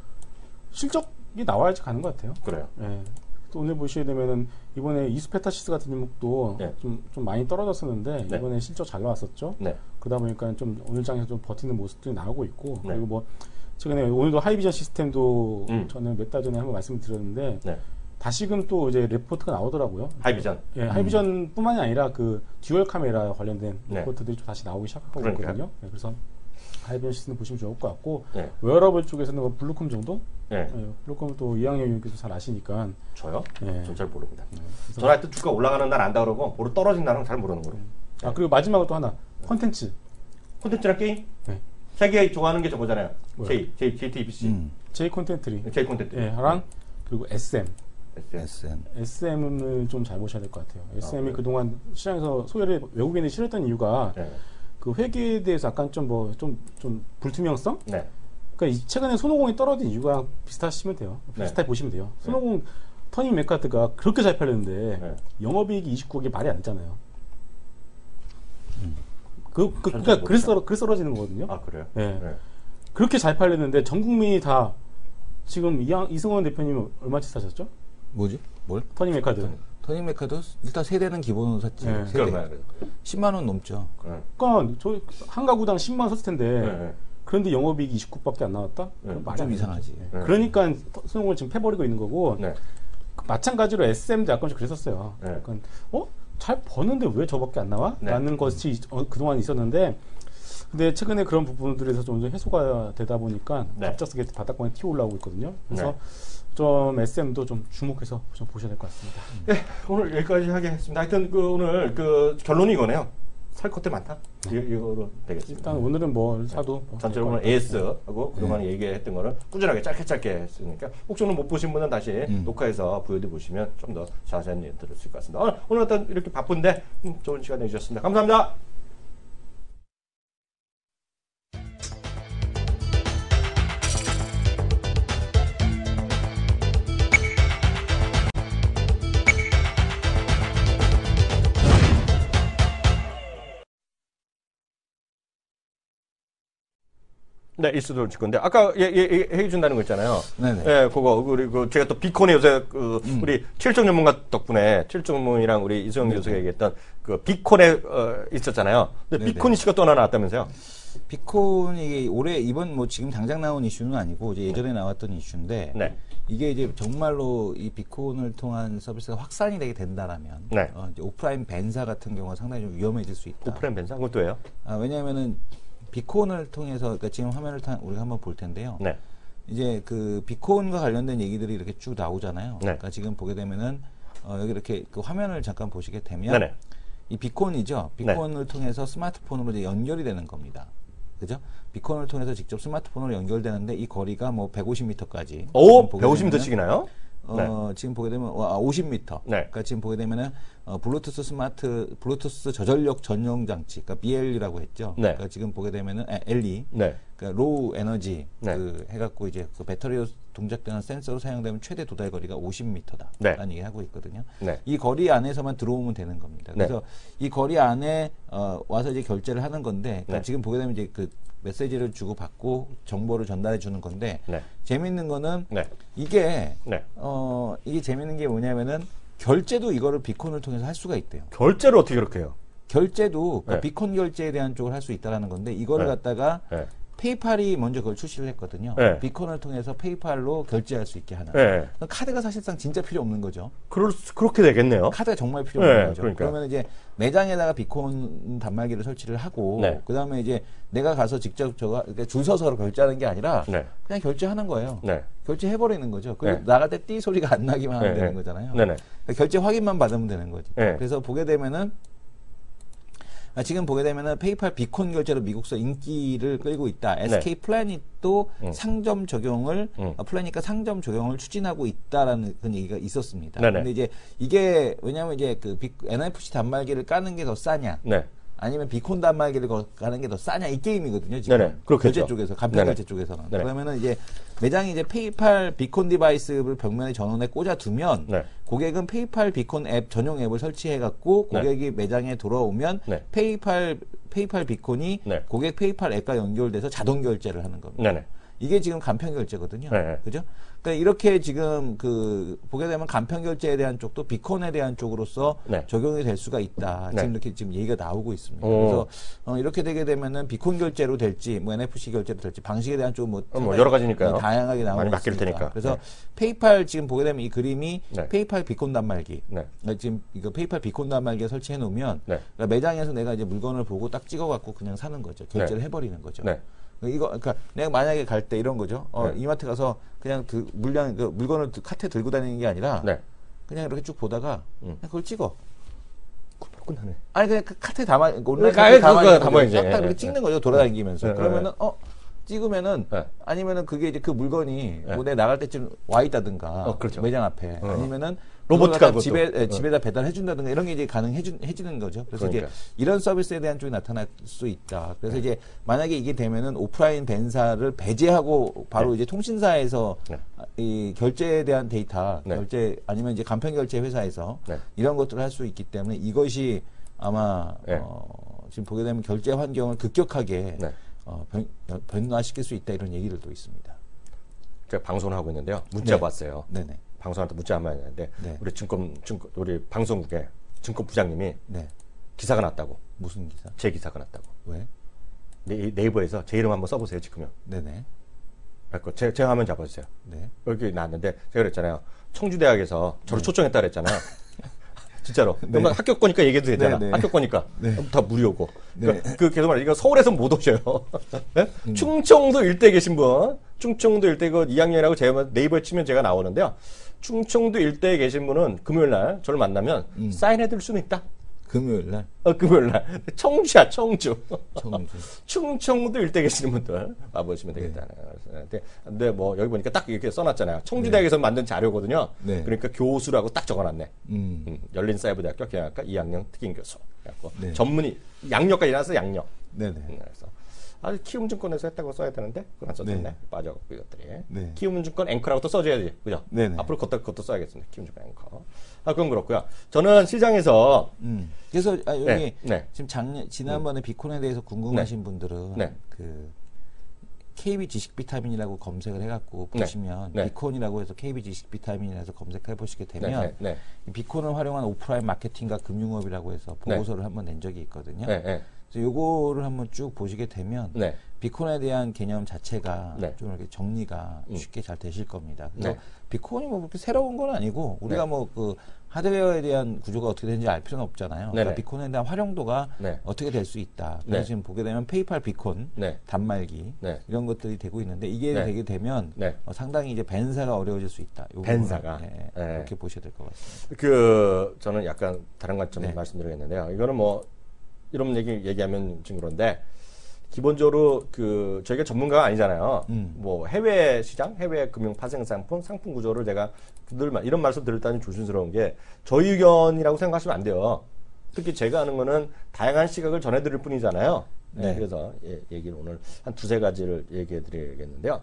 실적이 나와야지 가는 것 같아요. 그래요. 네. 또 오늘 보시게 되면은 이번에 이수페타시스 같은 종목도 네. 좀, 좀 많이 떨어졌었는데 네. 이번에 실적 잘 나왔었죠. 네. 그러다 보니까 좀 오늘 장에서 좀 버티는 모습들이 나오고 있고 네. 그리고 뭐 최근에 오늘도 하이비전 시스템도 음. 저는 몇 달 전에 한번 말씀드렸는데 네. 다시금 또 이제 레포트가 나오더라고요. 하이비전. 예, 하이비전뿐만이 아니라 그 듀얼 카메라 관련된 네. 레포트들이 좀 다시 나오기 시작하고 그러니까요. 있거든요. 네, 그래서 하이비전 시스템 보시면 좋을 것 같고 네. 웨어러블 쪽에서는 뭐 블루컴 정도? 네. 네, 블루컴 또 이항영 의원께서 잘 아시니까. 저요? 네. 전 잘 모릅니다. 네, 저는 하여튼 주가 올라가는 날 안다 그러고 보러 떨어진 날은 잘 모르는 거예요. 아 그리고 마지막으로 또 하나 콘텐츠. 콘텐츠랑 게임? 네. 세계 좋아하는 게 저거잖아요. J, J, 제이티비씨. 음. J 콘텐트리. J 콘텐트리. 예, 랑 그리고 에스엠. 에스엠. 에스엠을 좀 잘 보셔야 될 것 같아요. 에스엠이 아, 그동안 시장에서 소외를 외국인들이 싫었던 이유가 네. 그 회계에 대해서 약간 좀 뭐 좀 좀 불투명성? 네. 그러니까 이 최근에 손오공이 떨어진 이유가 비슷하시면 돼요. 비슷하게 네. 보시면 돼요. 손오공 네. 터닝 메카드가 그렇게 잘 팔렸는데 네. 영업이익이 이십구억이 말이 안 되잖아요. 음. 그, 그, 그러니까 그래서, 그래서 떨어지는 거거든요. 아 그래요? 네. 네. 그렇게 잘 팔렸는데 전 국민이 다 지금 이양, 이승원 대표님 얼마치 사셨죠? 뭐지? 뭘? 터닝 메카드. 터닝 메카드 일단 세대는 기본으로 샀지. 네. 세대. 십만 원 넘죠. 네. 그러니까 저 한 가구당 십만 원 썼을 텐데 네. 그런데 영업이익 이십구밖에 안 나왔다? 네. 좀 이상하지. 네. 그러니까 수능을 지금 패버리고 있는 거고 네. 마찬가지로 에스엠도 약간씩 그랬었어요. 네. 약간 어? 잘 버는데 왜 저밖에 안 나와? 네. 라는 것이 어, 그동안 있었는데 근데 최근에 그런 부분들에서 좀 해소가 되다 보니까 네. 갑작스럽게 바닥권에 튀어 올라오고 있거든요. 그래서 네. 좀 에스엠도 좀 주목해서 좀 보셔야 될 것 같습니다. 네, 오늘 여기까지 하겠습니다. 하여튼 그 오늘 그 결론이 이거네요. 살 것들 많다. 이, 이거로 되겠습니다. 일단 오늘은 뭘 사도 뭐 전체로 오늘 에이에스하고 그동안 음. 얘기했던 거를 꾸준하게 짧게 짧게 했으니까 혹시 오늘 못 보신 분은 다시 음. 녹화해서 부여드 보시면 좀 더 자세한 얘기 들을 수 있을 것 같습니다. 오늘, 오늘 어떤 이렇게 바쁜데 음, 좋은 시간 내주셨습니다. 감사합니다. 네, 일수도 줄 건데 아까 예, 예, 예, 해준다는 거 있잖아요. 네네. 예, 그거 그리고 제가 또 비콘에 요새 그 음. 우리 칠종 전문가 덕분에 칠종 전문이랑 우리 이수영 교수가 얘기했던 그 비콘에 어, 있었잖아요. 근데 네네. 비콘 이슈가 또 하나 나왔다면서요? 비콘이 올해 이번 뭐 지금 당장 나온 이슈는 아니고 이제 예전에 나왔던 이슈인데 네. 이게 이제 정말로 이 비콘을 통한 서비스가 확산이 되게 된다라면 네. 어, 이제 오프라인 벤사 같은 경우가 상당히 좀 위험해질 수 있다. 오프라인 벤사 그것도 왜요? 아, 왜냐하면은 비콘을 통해서 그러니까 지금 화면을 타, 우리가 한번 볼 텐데요. 네. 이제 그 비콘과 관련된 얘기들이 이렇게 쭉 나오잖아요. 네. 그러니까 지금 보게 되면은 어, 여기 이렇게 그 화면을 잠깐 보시게 되면 네네. 이 비콘이죠. 비콘을 네. 통해서 스마트폰으로 이제 연결이 되는 겁니다. 그죠? 비콘을 통해서 직접 스마트폰으로 연결되는데 이 거리가 뭐 백오십 미터까지. 오, 백오십 미터씩이나요? 어, 네. 지금 보게 되면 아, 오십 미터. 네. 그러니까 지금 보게 되면은 어, 블루투스 스마트 블루투스 저전력 전용 장치, 그러니까 비엘이라고 했죠. 네. 그러니까 지금 보게 되면은 아, 엘이, 네. 그러니까 로우 에너지 네. 그 해갖고 이제 그 배터리로 동작되는 센서로 사용되면 최대 도달 거리가 오십 미터다. 네. 라는 얘기 하고 있거든요. 네. 이 거리 안에서만 들어오면 되는 겁니다. 그래서 네. 이 거리 안에 어, 와서 이제 결제를 하는 건데, 그러니까 네. 지금 보게 되면 이제 그 메시지를 주고 받고 정보를 전달해 주는 건데 네. 재밌는 거는 네. 이게 네. 어 이게 재밌는 게 뭐냐면은 결제도 이거를 비콘을 통해서 할 수가 있대요. 결제를 어떻게 그렇게 해요? 결제도 그러니까 네. 비콘 결제에 대한 쪽을 할 수 있다라는 건데 이거를 네. 갖다가 네. 페이팔이 먼저 그걸 출시를 했거든요. 네. 비콘을 통해서 페이팔로 결제할 수 있게 하는. 네. 카드가 사실상 진짜 필요 없는 거죠. 그럴 그렇게 되겠네요. 카드가 정말 필요 없는 네. 거죠. 그러니까. 그러면 이제 매장에다가 비콘 단말기를 설치를 하고 네. 그다음에 이제 내가 가서 직접 저가 그러니까 줄 서서 결제하는 게 아니라 네. 그냥 결제하는 거예요. 네. 결제해 버리는 거죠. 그리고 네. 나갈 때 띠 소리가 안 나기만 하면 네. 되는 거잖아요. 네. 그러니까 결제 확인만 받으면 되는 거지. 네. 그래서 보게 되면은 아, 지금 보게 되면은 페이팔 비콘 결제로 미국서 인기를 끌고 있다. 에스케이 네. 플래닛도 음. 상점 적용을 음. 어, 플래닛과 상점 적용을 추진하고 있다라는 그런 얘기가 있었습니다. 네네. 근데 이제 이게 왜냐하면 이제 그 엔에프씨 단말기를 까는 게 더 싸냐? 네. 아니면 비콘 단말기를 가는 게 더 싸냐 이 게임이거든요. 지금 네네. 결제 쪽에서 간편 결제 쪽에서는 네네. 그러면은 이제 매장이 이제 페이팔 비콘 디바이스를 벽면에 전원에 꽂아두면 네. 고객은 페이팔 비콘 앱 전용 앱을 설치해갖고 고객이 네. 매장에 돌아오면 네. 페이팔 페이팔 비콘이 네. 고객 페이팔 앱과 연결돼서 자동 결제를 하는 겁니다. 네네. 이게 지금 간편 결제거든요. 네. 그죠? 그러니까 이렇게 지금 그 보게 되면 간편 결제에 대한 쪽도 비콘에 대한 쪽으로서 네. 적용이 될 수가 있다. 네. 지금 이렇게 지금 얘기가 나오고 있습니다. 오. 그래서 어, 이렇게 되게 되면은 비콘 결제로 될지 뭐 엔에프씨 결제로 될지 방식에 대한 쪽 뭐 어, 뭐 여러 가지니까요. 다양하게 나오고 많이 바뀔 테니까. 그래서 네. 페이팔 지금 보게 되면 이 그림이 네. 페이팔 비콘 단말기. 네. 그러니까 지금 이거 페이팔 비콘 단말기에 설치해 놓으면 네. 그러니까 매장에서 내가 이제 물건을 보고 딱 찍어갖고 그냥 사는 거죠. 결제를 네. 해버리는 거죠. 네. 이거 그러니까 내가 만약에 갈 때 이런 거죠. 어, 네. 이마트 가서 그냥 그 물량 그 물건을 카트에 들고 다니는 게 아니라 네. 그냥 이렇게 쭉 보다가 음. 그냥 그걸 찍어. 끝나네. 아니 그냥 그 카트에 담아 온라인 카트에 담아 담아야지. 딱 이렇게 찍는 거죠. 돌아다니면서. 네. 그러면은 어 찍으면은 네. 아니면은 그게 이제 그 물건이 네. 뭐 내 나갈 때쯤 와 있다든가 어, 그렇죠. 매장 앞에 어. 아니면은 로봇가 집에 예, 집에다 배달해 준다든가 이런 게 이제 가능해지는 거죠. 그래서 그러니까. 이제 이런 서비스에 대한 쪽이 나타날 수 있다. 그래서 네. 이제 만약에 이게 되면은 오프라인 벤사를 배제하고 바로 네. 이제 통신사에서 네. 이 결제에 대한 데이터 네. 결제 아니면 이제 간편 결제 회사에서 네. 이런 것들을 할 수 있기 때문에 이것이 아마 네. 어, 지금 보게 되면 결제 환경을 급격하게 네. 어, 변, 변화시킬 수 있다 이런 얘기들도 있습니다. 제가 방송을 하고 있는데요. 문자 네. 왔어요. 네네. 방송한테 문자 한번 했는데 네. 우리 증권 증권 우리 방송국에 증권 부장님이 네. 기사가 났다고. 무슨 기사? 제 기사가 났다고. 왜? 네, 네이버에서 제 이름 한번 써보세요, 지금요. 네네. 제, 제가 화면 잡아주세요. 네. 여기 나왔는데, 제가 그랬잖아요. 청주대학에서 저를 네. 초청했다 그랬잖아요. 진짜로. 네. 학교 거니까 얘기해도 되잖아. 네, 네. 학교 거니까. 네. 다 무료고. 네. 그러니까 그 계속 말해. 이거 서울에서 못 오셔요. 네? 음. 충청도 일대 계신 분, 충청도 일대 그 이 학년이라고 제가 네이버에 치면 제가 나오는데요. 충청도 일대에 계신 분은 금요일 날 저를 만나면 음. 사인해드릴 수는 있다. 금요일 날? 어, 금요일 날. 청주야, 청주. 청주. 충청도 일대 계시는 분들 와보시면 되겠다. 네. 근데 뭐 여기 보니까 딱 이렇게 써놨잖아요. 청주대학에서 네. 만든 자료거든요. 네. 그러니까 교수라고 딱 적어놨네. 음. 음, 열린사이버대학교 경영학과 이 학년 특임교수. 네. 전문이 양력까지 나서 양력. 네네. 음, 그래서 아주 키움증권에서 했다고 써야 되는데 그건 안 썼네. 네. 빠져갖고 이것들이. 네. 키움증권 앵커라고 또 써줘야지, 그죠? 네네. 앞으로 그것도 그것도 써야겠습니다. 키움증권 앵커. 아, 그건 그렇고요. 저는 시장에서 음. 그래서 아, 여기 네. 네. 지금 작년 지난번에 음. 비콘에 대해서 궁금하신 네. 분들은 네. 그 케이비 지식 비타민이라고 검색을 해갖고 보시면 네. 네. 비콘이라고 해서 케이비 지식 비타민이라서 검색해 보시게 되면 네. 네. 네. 비콘을 활용한 오프라인 마케팅과 금융업이라고 해서 보고서를 네. 한번 낸 적이 있거든요. 네. 네. 그래서 요거를 한번 쭉 보시게 되면 네. 비콘에 대한 개념 자체가 네. 좀 이렇게 정리가 음. 쉽게 잘 되실 겁니다. 그래서 네. 비콘이 뭐 그렇게 새로운 건 아니고 우리가 네. 뭐 그 하드웨어에 대한 구조가 어떻게 되는지 알 필요는 없잖아요. 그러니까 비콘에 대한 활용도가 네. 어떻게 될 수 있다. 그래서 네. 지금 보게 되면 페이팔 비콘, 네. 단말기 네. 이런 것들이 되고 있는데 이게 네. 되게 되면 네. 어, 상당히 이제 벤사가 어려워질 수 있다. 벤사가 네, 네. 그렇게 보셔야 될 것 같습니다. 그 저는 약간 다른 관점 네. 말씀드리겠는데요. 이거는 뭐 이런 얘기 얘기하면 좀 그런데. 기본적으로 그 저희가 전문가가 아니잖아요. 음. 뭐 해외 시장, 해외 금융 파생 상품, 상품 구조를 제가 늘 이런 말씀 드릴 때는 조심스러운 게 저희 의견이라고 생각하시면 안 돼요. 특히 제가 하는 거는 다양한 시각을 전해드릴 뿐이잖아요. 네. 네, 그래서 예, 얘기를 오늘 한 두세 가지를 얘기해드리겠는데요.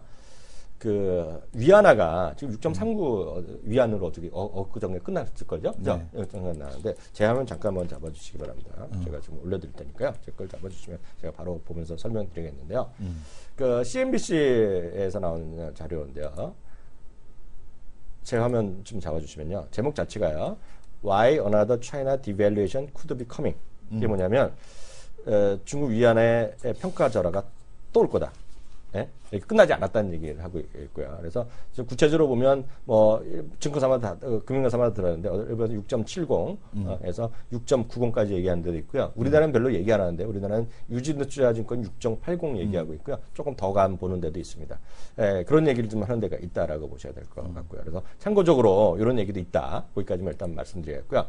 그 위안화가 지금 육 점 삼구 위안으로 어저께 어, 엊그저께 끝났을걸요? 그죠? 네. 나는데 제 화면 잠깐만 잡아주시기 바랍니다. 음. 제가 지금 올려드릴 테니까요. 제 걸 잡아주시면 제가 바로 보면서 설명드리겠는데요. 음. 그 씨엔비씨에서 나오는 자료인데요. 제 화면 좀 잡아주시면요. 제목 자체가요. Why another China devaluation could be coming. 이게 음. 뭐냐면 어, 중국 위안화의 평가 절하가 또 올 거다. 예? 끝나지 않았다는 얘기를 하고 있고요. 그래서 구체적으로 보면 뭐 증권사마다 다, 어, 금융사마다 들었는데 일본에서 육 점 칠공에서 음. 육 점 구공까지 얘기하는 데도 있고요. 우리나라는 별로 얘기 안 하는데 우리나라는 유진투자증권 육 점 팔공 얘기하고 있고요. 조금 더 감 보는 데도 있습니다. 예, 그런 얘기를 좀 하는 데가 있다라고 보셔야 될 것 같고요. 그래서 참고적으로 이런 얘기도 있다. 거기까지만 일단 말씀드리겠고요.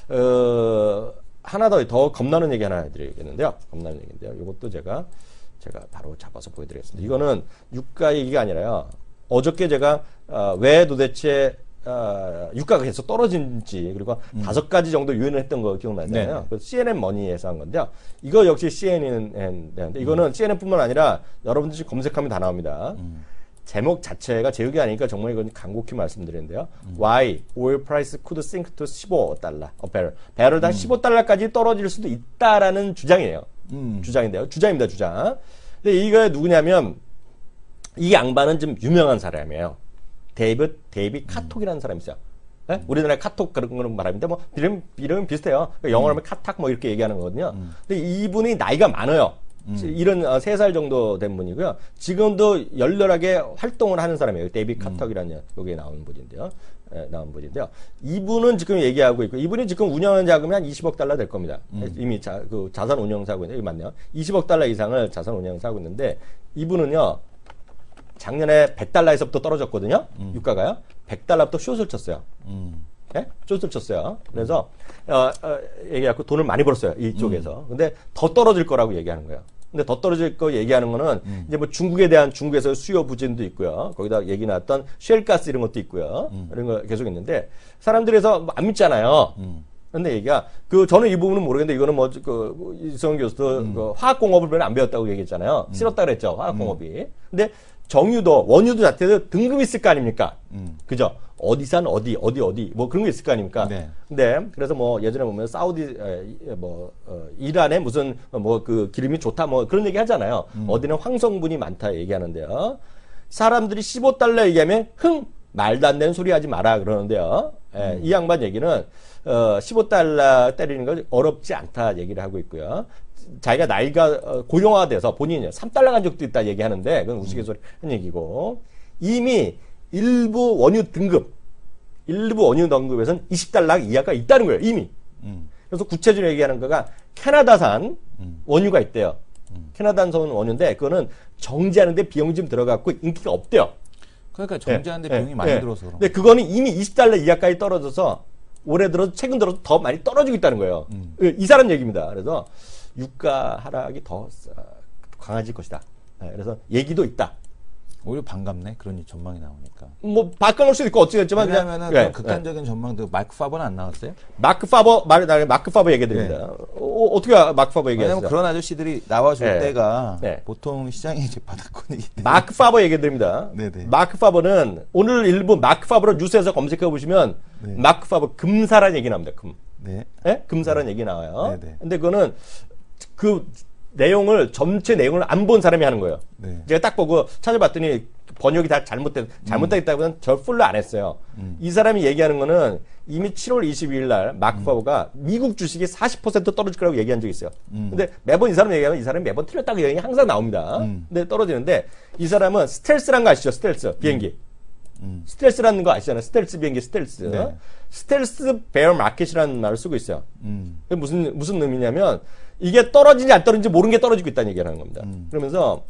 어, 하나 더, 더 겁나는 얘기 하나 해드리겠는데요. 겁나는 얘기인데요. 이것도 제가 제가 바로 잡아서 보여드리겠습니다. 이거는 유가 얘기가 아니라요. 어저께 제가 어, 왜 도대체 어, 유가가 계속 떨어진지 그리고 음. 다섯 가지 정도 요인을 했던 거 기억나잖아요. 그 씨엔엔 머니에서 한 건데요. 이거 역시 씨엔엔인데 이거는 음. 씨엔엔뿐만 아니라 여러분들이 검색하면 다 나옵니다. 음. 제목 자체가 제 의견이 아니니까 정말 이건 간곡히 말씀드리는데요. 음. Why oil price could sink to 십오 달러 a barrel. 배럴당 음. 십오 달러까지 떨어질 수도 있다라는 주장이에요. 음. 주장인데요. 주장입니다, 주장. 근데 이거 누구냐면 이 양반은 좀 유명한 사람이에요. 데이비드 데이비 카톡이라는 음. 사람이 있어요. 네? 음. 우리나라의 카톡 그런 거는 말하는데 뭐 이름 이름은 비슷해요. 그러니까 영어로 하면 음. 카탁 뭐 이렇게 얘기하는 거거든요. 음. 근데 이분이 나이가 많아요. 음. 이런 어, 세 살 정도 된 분이고요. 지금도 열렬하게 활동을 하는 사람이에요. 데이비 카톡이라는 음. 여기에 나오는 분인데요. 에, 나온 분인데요. 이분은 지금 얘기하고 있고 이분이 지금 운영하는 자금이 한 이십억 달러 될 겁니다. 음. 이미 자, 그 자산 운영사고 있는데 맞네요. 이십억 달러 이상을 자산 운영사고 있는데 이분은요. 작년에 백 달러에서부터 떨어졌거든요. 음. 유가가요. 백 달러부터 숏을 쳤어요. 음. 네? 숏을 쳤어요. 그래서 어, 어, 얘기하고 돈을 많이 벌었어요. 이쪽에서. 음. 근데 더 떨어질 거라고 얘기하는 거예요. 근데 더 떨어질 거 얘기하는 거는 음. 이제 뭐 중국에 대한 중국에서 수요 부진도 있고요. 거기다 얘기 나왔던 쉘가스 이런 것도 있고요. 음. 이런 거 계속 있는데 사람들에서 안 믿잖아요. 음. 근데 얘기가 그 저는 이 부분은 모르겠는데 이거는 뭐 그 이성훈 교수도 음. 그 화학공업을 별로 안 배웠다고 얘기했잖아요. 음. 싫었다 그랬죠. 화학공업이. 음. 근데 정유도 원유도 자체도 등급이 있을 거 아닙니까? 음. 그죠? 어디산 어디 어디 어디 뭐 그런 게 있을 거 아닙니까? 네. 근데 그래서 뭐 예전에 보면 사우디 에, 뭐 어, 이란에 무슨 뭐 그 기름이 좋다 뭐 그런 얘기 하잖아요. 음. 어디는 황성분이 많다 얘기하는데요. 사람들이 십오 달러 얘기하면 흥 말도 안 되는 소리 하지 마라 그러는데요. 예, 음. 이 양반 얘기는 어, 십오 달러 때리는 거 어렵지 않다 얘기를 하고 있고요. 자기가 나이가 고령화돼서 본인이 삼 달러 간 적도 있다 얘기하는데 그건 우스갯소리 한 얘기고 이미 일부 원유 등급 일부 원유 등급에서는 이십 달러 이하가 있다는 거예요. 이미. 음. 그래서 구체적으로 얘기하는 거가 캐나다산 음. 원유가 있대요. 음. 캐나다산 원유인데 그거는 정제하는데 비용이 좀 들어갔고 인기가 없대요. 그러니까 정제하는데 네. 비용이 네. 많이 네. 들어서. 근데 그거는 이미 이십 달러 이하까지 떨어져서 올해 들어서 최근 들어서 더 많이 떨어지고 있다는 거예요. 음. 이 사람 얘기입니다. 그래서 유가 하락이 더 강해질 것이다. 네. 그래서 얘기도 있다. 오히려 반갑네. 그런 전망이 나오니까. 뭐 바꿔놓을 수도 있고 어찌됐지만 왜냐하면은 그냥, 네, 극단적인 네. 전망도 마크 파버는 안 나왔어요? 마크 파버 말 마크 파버 얘기드립니다. 네. 어, 어떻게 마크 파버 얘기했어요? 왜냐면 그런 아저씨들이 나와줄 네. 때가 네. 보통 시장에 이제 바닥권이기 때문에. 마크 파버 얘기드립니다. 네네. 마크 파버는 오늘 일부 마크 파버로 뉴스에서 검색해 보시면 네. 마크 파버 금사란 얘기 나옵니다. 금. 네. 네? 금사란 네. 얘기 나와요. 네네. 근데 그거는 그 내용을 전체 내용을 안 본 사람이 하는 거예요. 네. 제가 딱 보고 찾아봤더니 번역이 다 잘못된 잘못됐다고는 음. 저 풀로 안 했어요. 음. 이 사람이 얘기하는 거는 이미 칠월 이십이일 날 마크 음. 파버가 미국 주식이 사십 퍼센트 떨어질 거라고 얘기한 적이 있어요. 음. 근데 매번 이 사람 얘기하면 이 사람이 매번 틀렸다고 얘기 항상 나옵니다. 음. 근데 떨어지는데 이 사람은 스텔스라는 거 아시죠? 스텔스 비행기. 음. 스텔스라는 거 아시잖아요. 스텔스 비행기 스텔스. 네. 스텔스 베어 마켓이라는 말을 쓰고 있어요. 음. 그게 무슨 무슨 의미냐면 이게 떨어지는지 안 떨어지는지 모르는 게 떨어지고 있다는 얘기를 하는 겁니다. 음. 그러면서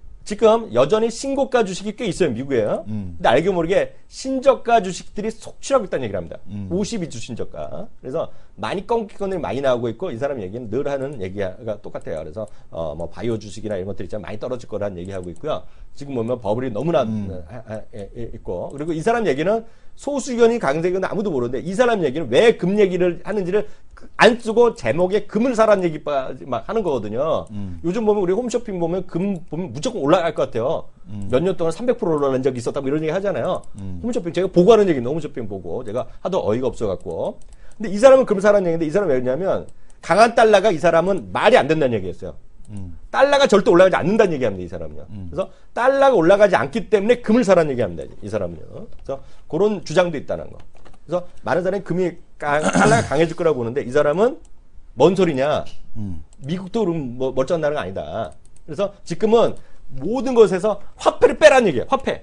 지금 여전히 신고가 주식이 꽤 있어요, 미국에요. 음. 근데 알게 모르게 신저가 주식들이 속출하고 있다는 얘기를 합니다. 음. 오십이 주 신저가. 그래서 많이 꺾이건들이 많이 나오고 있고 이 사람 얘기는 늘 하는 얘기가 똑같아요. 그래서 어, 뭐 바이오 주식이나 이런 것들이 좀 많이 떨어질 거라는 얘기하고 있고요. 지금 보면 버블이 너무나 음. 있고 그리고 이 사람 얘기는 소수견이 강세견은 아무도 모르는데 이 사람 얘기는 왜 금 얘기를 하는지를 안 쓰고 제목에 금을 사라는 얘기 막 하는 거거든요. 음. 요즘 보면 우리 홈쇼핑 보면 금 보면 무조건 올라갈 것 같아요. 음. 몇 년 동안 삼백 퍼센트 올라간 적이 있었다 뭐 이런 얘기 하잖아요. 음. 홈쇼핑 제가 보고 하는 얘기는 홈쇼핑 보고 제가 하도 어이가 없어갖고. 근데 이 사람은 금 사라는 얘기인데 이 사람은 왜 그러냐면 강한 달러가 이 사람은 말이 안 된다는 얘기였어요. 음. 달러가 절대 올라가지 않는다는 얘기합니다. 이 사람은요. 음. 그래서 달러가 올라가지 않기 때문에 금을 사라는 얘기합니다. 이 사람은요. 그래서 그런 주장도 있다는 거. 그래서 많은 사람이 금이 달러가 강해질 거라고 보는데 이 사람은 뭔 소리냐. 음. 미국도 뭐 멀쩡한 나라가 아니다. 그래서 지금은 모든 것에서 화폐를 빼라는 얘기예요. 화폐.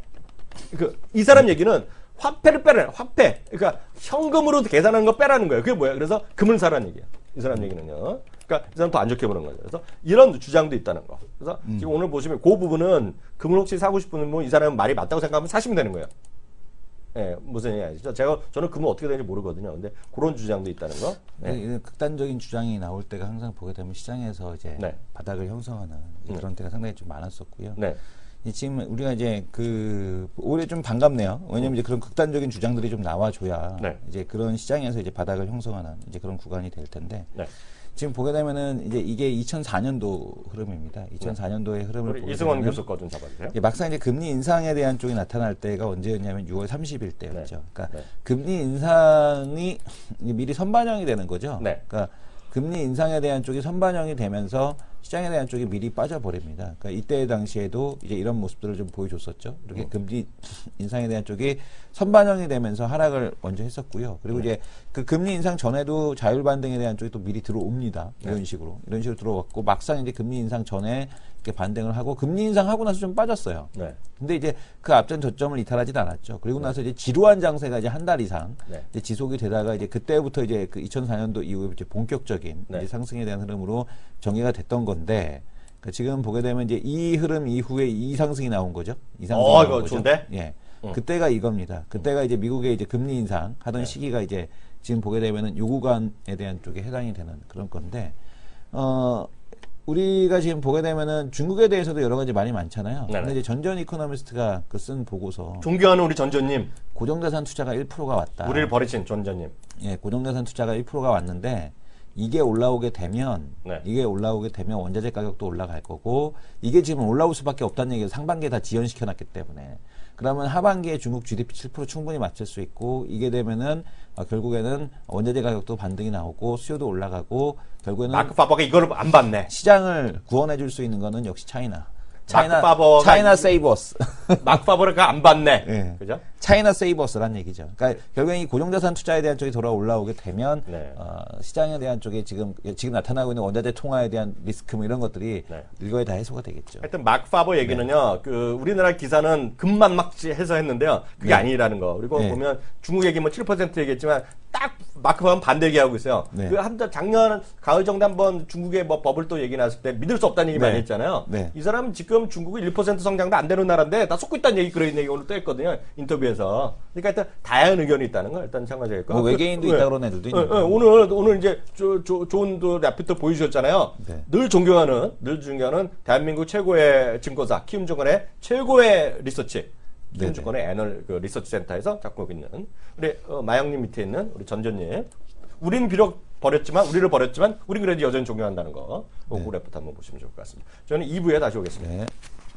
그 이 사람 얘기는 화폐를 빼라는 화폐. 그러니까 현금으로 계산하는 거 빼라는 거예요. 그게 뭐야? 그래서 금을 사라는 얘기야. 이 사람 얘기는요. 그러니까 이 사람 더 안 좋게 보는 거죠. 그래서 이런 주장도 있다는 거. 그래서 음. 지금 오늘 보시면 그 부분은 금을 혹시 사고 싶으면 뭐 이 사람은 말이 맞다고 생각하면 사시면 되는 거예요. 예, 네, 무슨 얘기 아시죠? 제가 저는 금은 어떻게 되는지 모르거든요. 근데 그런 주장도 있다는 거. 네. 극단적인 주장이 나올 때가 항상 보게 되면 시장에서 이제 네. 바닥을 형성하는 이제 그런 때가 상당히 좀 많았었고요. 네. 지금 우리가 이제 그 올해 좀 반갑네요. 왜냐면 이제 그런 극단적인 주장들이 좀 나와줘야 네. 이제 그런 시장에서 이제 바닥을 형성하는 이제 그런 구간이 될 텐데. 네. 지금 보게 되면은 이제 이게 이천사 년도 흐름입니다. 이천사 년도의 흐름을 보게 이승원 교수 거 좀 잡아주세요. 막상 이제 금리 인상에 대한 쪽이 나타날 때가 언제였냐면 유월 삼십일 때였죠. 네. 그러니까 네. 금리 인상이 미리 선반영이 되는 거죠. 네. 그러니까 금리 인상에 대한 쪽이 선반영이 되면서 시장에 대한 쪽이 미리 빠져버립니다. 그러니까 이때 당시에도 이제 이런 모습들을 좀 보여줬었죠. 이렇게 음. 금리 인상에 대한 쪽이 선반영이 되면서 하락을 먼저 했었고요. 그리고 네. 이제 그 금리 인상 전에도 자율 반등에 대한 쪽이 또 미리 들어옵니다. 이런 네. 식으로. 이런 식으로 들어왔고 막상 이제 금리 인상 전에 이렇게 반등을 하고 금리 인상하고 나서 좀 빠졌어요. 네. 근데 이제 그 앞전 저점을 이탈하지도 않았죠. 그리고 네. 나서 이제 지루한 장세가 이제 한 달 이상 네. 이제 지속이 되다가 이제 그때부터 이제 그 이천사 년도 이후에 이제 본격적인 네. 이제 상승에 대한 흐름으로 전개가 됐던 건데 그러니까 지금 보게 되면 이제 이 흐름 이후에 이 상승이 나온 거죠. 이 상승이 어, 이거 좋은데? 예. 응. 그때가 이겁니다. 그때가 이제 미국의 이제 금리 인상 하던 네. 시기가 이제 지금 보게 되면은 요 구간에 대한 쪽에 해당이 되는 그런 건데 어 우리가 지금 보게 되면은 중국에 대해서도 여러 가지 말이 많잖아요. 네네. 근데 이제 전전 이코노미스트가 그 쓴 보고서 존경하는 우리 전전님 고정자산 투자가 일 퍼센트가 왔다. 우리를 버리신 전전님. 예, 고정자산 투자가 일 퍼센트가 왔는데 이게 올라오게 되면 네. 이게 올라오게 되면 원자재 가격도 올라갈 거고 이게 지금 올라올 수밖에 없다는 얘기를 상반기에 다 지연시켜놨기 때문에 그러면 하반기에 중국 지디피 칠 퍼센트 충분히 맞출 수 있고 이게 되면은 어, 결국에는 원자재 가격도 반등이 나오고 수요도 올라가고 결국에는 마크 파버가 이걸 안 받네. 시장을 구원해줄 수 있는 거는 역시 차이나. 차이나, 차이나 세이버스. 마크 파버가 안 받네. 네. 그죠? 차이나 세이버스란 얘기죠. 그러니까 결국엔 이 고정자산 투자에 대한 쪽이 돌아 올라오게 되면 네. 어, 시장에 대한 쪽에 지금 지금 나타나고 있는 원자재 통화에 대한 리스크 뭐 이런 것들이 네. 일거에 다 해소가 되겠죠. 하여튼 마크 파버 얘기는요. 네. 그 우리나라 기사는 금만 막 해서 했는데요. 그게 네. 아니라는 거. 그리고 네. 보면 중국 얘기 뭐 칠 퍼센트 얘기했지만 딱 마크 파버는 반대 얘기하고 있어요. 네. 그 한 작년 가을 정도 한번 중국의 뭐 버블 또 얘기 나왔을 때 믿을 수 없다는 얘기 네. 많이 했잖아요. 네. 이 사람은 지금 중국이 일 퍼센트 성장도 안 되는 나라인데 다 속고 있다는 얘기 그런 얘기 오늘 또 했거든요. 인터뷰에서. 그러니까 일단 다양한 의견이 있다는 걸 일단 참고하셔야겠고. 뭐 외계인도 그, 있다 그런 애들도 있는 네, 오늘 오늘 이제 조, 조, 좋은 라피터 보여주셨잖아요. 네. 늘 존경하는 늘 존경하는 대한민국 최고의 증권사 키움증권의 최고의 리서치. 키움증권의 애널 그 리서치 센터에서 잡고 있는 우리 어, 마영님 밑에 있는 우리 전전님. 우리는 비록 버렸지만 우리를 버렸지만 우린 그래도 여전히 존경한다는 거. 네. 그 레포트 한번 보시면 좋을 것 같습니다. 저는 이 부에 다시 오겠습니다. 네.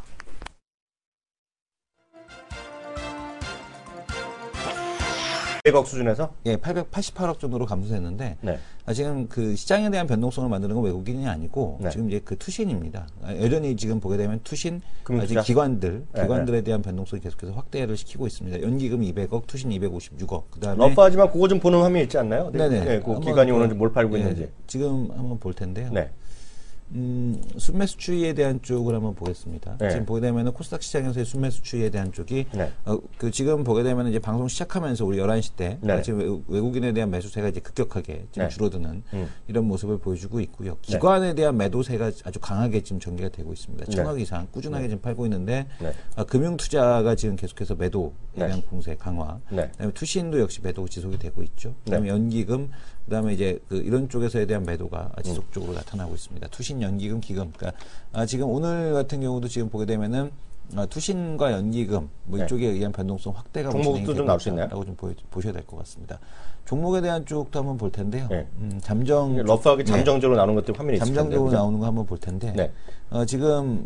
백억 수준에서? 예, 팔백팔십팔억 정도로 감소했는데 네. 아, 지금 그 시장에 대한 변동성을 만드는 건 외국인이 아니고 네. 지금 이제 그 투신입니다. 아, 여전히 지금 보게 되면 투신 아직 기관들 네, 기관들에 네. 대한 변동성이 계속해서 확대를 시키고 있습니다. 연기금 이백억, 투신 이백오십육억. 그다음에 러프하지만 그거 좀 보는 화면이 있지 않나요? 네네. 네, 그 기관이 오는지 뭘 팔고 네, 있는지. 지금 한번 볼 텐데요. 네. 음, 순매수 추이에 대한 쪽을 한번 보겠습니다. 네. 지금 보게 되면은 코스닥 시장에서의 순매수 추이에 대한 쪽이 네. 어, 그 지금 보게 되면은 이제 방송 시작하면서 우리 열한 시 때 네. 지금 외국, 외국인에 대한 매수세가 이제 급격하게 지금 네. 줄어드는 음. 이런 모습을 보여주고 있고요. 기관에 네. 대한 매도세가 아주 강하게 지금 전개가 되고 있습니다. 천억 네. 이상 꾸준하게 네. 지금 팔고 있는데 네. 아, 금융 투자가 지금 계속해서 매도에 네. 대한 공세 강화. 네. 그다음에 투신도 역시 매도 지속이 되고 있죠. 그다음에 네. 연기금 그다음에 이제 그 이런 쪽에서에 대한 매도가 지속적으로 음. 나타나고 있습니다. 투신, 연기금, 기금. 그러니까 아, 지금 오늘 같은 경우도 지금 보게 되면은 아, 투신과 연기금 뭐 네. 이쪽에 의한 변동성 확대가 종목도 좀 나올 수 있나요? 라고 좀 보여, 보셔야 될 것 같습니다. 종목에 대한 쪽도 한번 볼 텐데요. 네. 음, 잠정 러프하게 잠정적으로 네. 나오는 것들 화면이 있을 텐데 잠정적으로 나오는 거 한번 볼 텐데 네. 어, 지금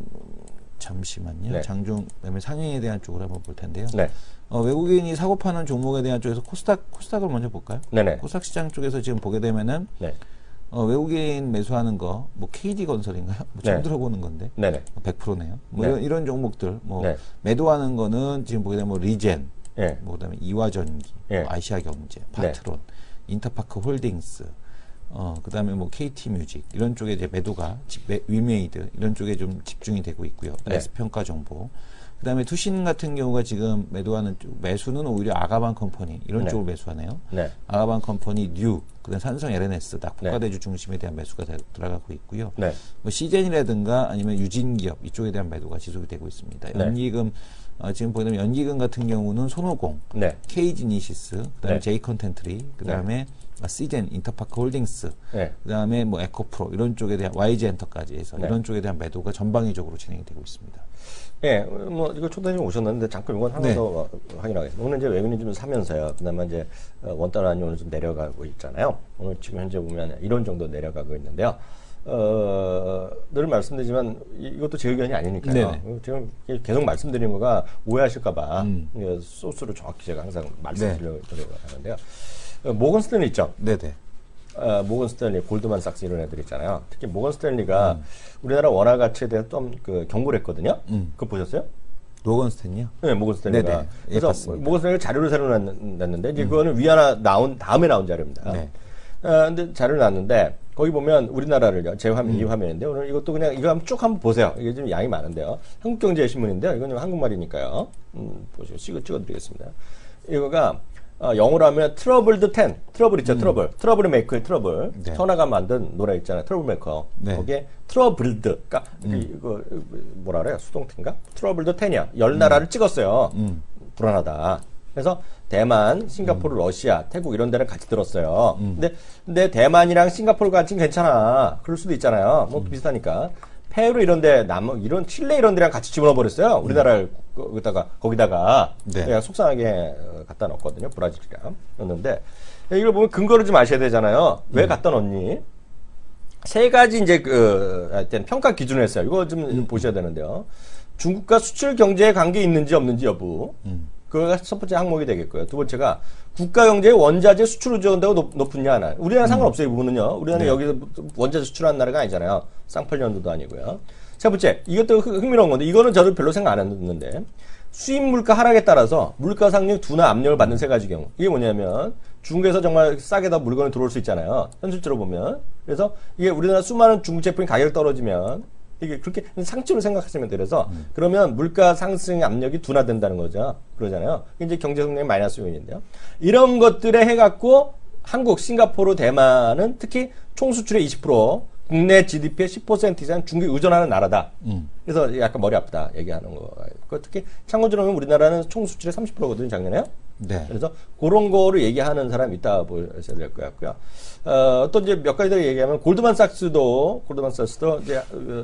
잠시만요. 네. 장중 그다음에 상위에 대한 쪽으로 한번 볼 텐데요. 네. 어, 외국인이 사고 파는 종목에 대한 쪽에서 코스닥 코스닥을 먼저 볼까요? 네네. 코스닥 시장 쪽에서 지금 보게 되면은 네. 어, 외국인 매수하는 거 뭐 케이디 건설인가요? 뭐 처음 네. 들어보는 건데 네네. 백 퍼센트네요. 뭐 네. 이런, 이런 종목들 뭐 네. 매도하는 거는 지금 보게 되면 뭐 리젠, 네. 뭐 그다음에 이화전기, 네. 뭐 아시아경제, 파트론, 네. 인터파크 홀딩스. 어, 그 다음에 뭐 케이티 뮤직, 이런 쪽에 이제 매도가, 매, 위메이드, 이런 쪽에 좀 집중이 되고 있고요. 네. S평가 정보. 그 다음에 투신 같은 경우가 지금 매도하는 쪽, 매수는 오히려 아가반 컴퍼니, 이런 네. 쪽을 매수하네요. 네. 아가반 컴퍼니, 뉴, 그 다음에 삼성 엘엔에스, 다 국가대주 중심에 대한 매수가 되, 들어가고 있고요. 네. 뭐 시젠이라든가 아니면 유진기업, 이쪽에 대한 매도가 지속이 되고 있습니다. 네. 연기금, 어, 지금 보면 연기금 같은 경우는 손오공, 네. 케이지니시스, 그 다음에 네. 제이컨텐트리, 그 다음에 네. 시젠, 인터파크 홀딩스, 네. 그 다음에 뭐 에코프로, 이런 쪽에 대한 와이지엔터까지 해서 네. 이런 쪽에 대한 매도가 전방위적으로 진행이 되고 있습니다. 예, 뭐, 이거 초대님 오셨는데, 잠깐 이건 하나 네. 더 확인하겠습니다. 오늘 이제 외국인이 좀 사면서요. 그 다음에 이제, 원달러안이 오늘 좀 내려가고 있잖아요. 오늘 지금 현재 보면 이런 정도 내려가고 있는데요. 어, 늘 말씀드리지만, 이것도 제 의견이 아니니까요. 네네. 지금 계속 말씀드린 거가 오해하실까봐, 음. 소스를 정확히 제가 항상 말씀드리려고 네. 하는데요. 모건 스탠리 있죠? 네네. 어, 모건 스탠리, 골드만삭스 이런 애들 있잖아요. 특히 모건 스탠리가 음. 우리나라 원화 가치에 대해서 좀 그 경고를 했거든요. 음. 그거 보셨어요? 모건 스탠리요? 네, 모건 스탠리가. 네네. 그래서 예, 모건 스탠리가 자료를 새로 냈는데, 이제 음. 그거는 위안화 나온 다음에 나온 자료입니다. 네. 어, 근데 자료를 놨는데, 거기 보면 우리나라를요. 제 화면, 음. 이 화면인데, 오늘 이것도 그냥 이거 한번 쭉 한번 보세요. 이게 좀 양이 많은데요. 한국경제신문인데요. 이건 좀 한국말이니까요. 음, 보시고 찍어, 찍어드리겠습니다. 이거가, 어, 영어로 하면 트러블드 텐, 트러블 있죠, 음. 트러블. 트러블 메이커의 트러블. 네. 천하가 만든 노래 있잖아요, 트러블 메이커. 네. 거기에 트러블드, 그러니까 음. 이거 뭐라 그래요, 수동태인가? 트러블드 텐이야. 열 나라를 음. 찍었어요. 음. 불안하다. 그래서 대만, 싱가포르, 음. 러시아, 태국 이런 데를 같이 들었어요. 음. 근데 근데 대만이랑 싱가포르 같이는 괜찮아. 그럴 수도 있잖아요. 뭐 음. 비슷하니까. 페루 이런데 남 이런 칠레 이런 데랑 같이 집어넣어 버렸어요. 우리나라를 거기다가 거기다가 네. 그냥 속상하게 갖다 넣었거든요. 브라질이랑 넣었는데 이걸 보면 근거를 좀 아셔야 되잖아요. 왜 음. 갖다 넣었니? 세 가지 이제 그 하여튼 평가 기준을 했어요. 이거 좀 음. 보셔야 되는데요. 중국과 수출 경제에 관계 있는지 없는지 여부. 음. 그거가 첫 번째 항목이 되겠고요. 두 번째가 국가 경제의 원자재 수출 의존도가 높, 높으냐 하나. 우리나라 음. 상관없어요. 이 부분은요. 우리나라 네. 여기서 원자재 수출하는 나라가 아니잖아요. 쌍팔년도도 아니고요. 세 번째, 이것도 흥미로운 건데 이거는 저도 별로 생각 안 했는데 수입 물가 하락에 따라서 물가 상승 둔화 압력을 받는 세 가지 경우. 이게 뭐냐면 중국에서 정말 싸게 다 물건이 들어올 수 있잖아요. 현실적으로 보면. 그래서 이게 우리나라 수많은 중국 제품이 가격이 떨어지면 이게 그렇게 상처로 생각하시면 돼요. 그래서 음. 그러면 물가 상승 압력이 둔화된다는 거죠. 그러잖아요. 이게 이제 경제 성장의 마이너스 요인인데요. 이런 것들에 해갖고 한국, 싱가포르, 대만은 특히 총 수출의 이십 퍼센트, 국내 지디피의 십 퍼센트 이상 중국에 의존하는 나라다. 음. 그래서 약간 머리 아프다 얘기하는 거. 특히 참고적으로 우리나라는 총 수출의 삼십 퍼센트거든요, 작년에요. 네. 그래서 그런 거를 얘기하는 사람이 있다 보셔야 될 것 같고요. 어, 또 이제 몇 가지 더 얘기하면 골드만삭스도 골드만삭스도 이제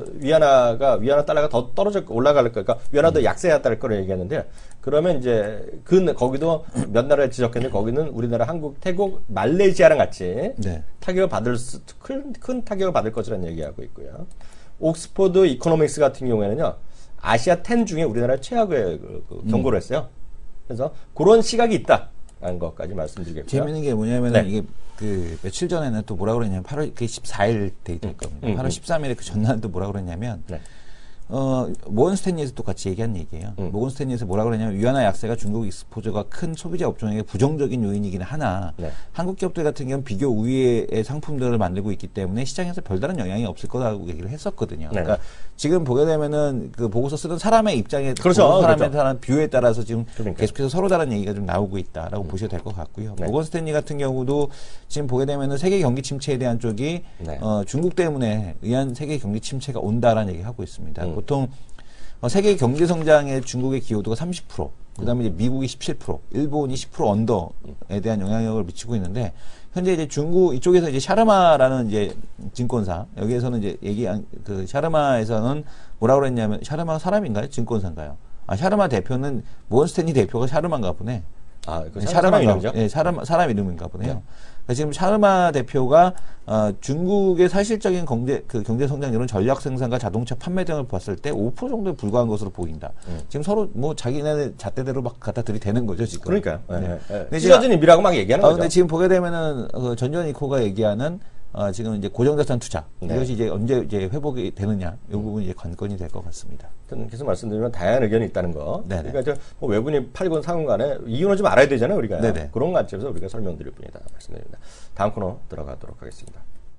위안화가 위안화 달러가 더 떨어질 올라갈 거니까 위안화도 음. 약세가 될 거를 얘기하는데 그러면 이제 그 거기도 몇 나라를 지적했는데 거기는 우리나라, 한국, 태국, 말레이시아랑 같이 네. 타격을 받을 수, 큰, 큰 타격을 받을 것이라는 얘기하고 있고요. 옥스퍼드 이코노믹스 같은 경우에는요 아시아 십 중에 우리나라 최악의 그, 그 경고를 했어요. 그래서 그런 시각이 있다라는 것까지 말씀드리겠고요. 재밌는 게 뭐냐면 네. 이게 그 며칠 전에는 또 뭐라 그랬냐면 팔월 그 십사 일 데이트일 겁니다. 음, 팔월 십삼 일에 그 전날은 또 뭐라 그랬냐면 네. 어, 모건 스탠리에서 또 같이 얘기한 얘기예요. 음. 모건 스탠리에서 뭐라 그러냐면 위안화 약세가 중국 익스포저가 큰 소비자 업종에게 부정적인 요인이긴 하나 네. 한국 기업들 같은 경우는 비교 우위의 상품들을 만들고 있기 때문에 시장에서 별다른 영향이 없을 거라고 얘기를 했었거든요. 네. 그러니까 지금 보게 되면은 그 보고서 쓰던 사람의 입장에 그렇죠. 사람에 그렇죠. 따른 뷰에 따라서 지금 그러니까. 계속해서 서로 다른 얘기가 좀 나오고 있다라고 음. 보셔도 될 것 같고요. 네. 모건 스탠리 같은 경우도 지금 보게 되면은 세계 경기 침체에 대한 쪽이 네. 어, 중국 때문에 의한 세계 경기 침체가 온다라는 얘기 하고 있습니다. 음. 보통 어, 세계 경제 성장의 중국의 기여도가 삼십 퍼센트, 그 다음에 이제 미국이 십칠 퍼센트, 일본이 십 퍼센트 언더에 대한 영향력을 미치고 있는데, 현재 이제 중국, 이쪽에서 이제 샤르마라는 이제 증권사, 여기에서는 이제 얘기, 그 샤르마에서는 뭐라고 그랬냐면, 샤르마가 사람인가요? 증권사인가요? 아, 샤르마 대표는, 모건 스탠리 대표가 샤르마인가 보네. 아, 그 샤르마 이름이죠? 예, 샤르마, 사람 이름인가 보네요. 네. 그러니까 지금 샤르마 대표가 어, 중국의 사실적인 경제 그 경제 성장률은 전략 생산과 자동차 판매 등을 봤을 때 오 퍼센트 정도에 불과한 것으로 보인다. 음. 지금 서로 뭐 자기네 잣대대로 막 갖다 들이대는 거죠 지금. 그러니까요. 네. 네. 네. 찢어진 입이라고 막 얘기하는 어, 거죠. 근데 지금 보게 되면은 어, 전전 이코가 얘기하는 어, 지금 이제 고정자산 투자 네. 이것이 이제 언제 이제 회복이 되느냐 이 부분이 이제 관건이 될 것 같습니다. 계속 말씀드리면 다양한 의견이 있다는 거. 네네. 그러니까 뭐 외국인이 팔건 사건 간에 이유는 좀 알아야 되잖아요 우리가. 네네. 그런 관점에서 우리가 설명드릴 뿐이다 말씀드립니다. 다음 코너 들어가도록 하겠습니다.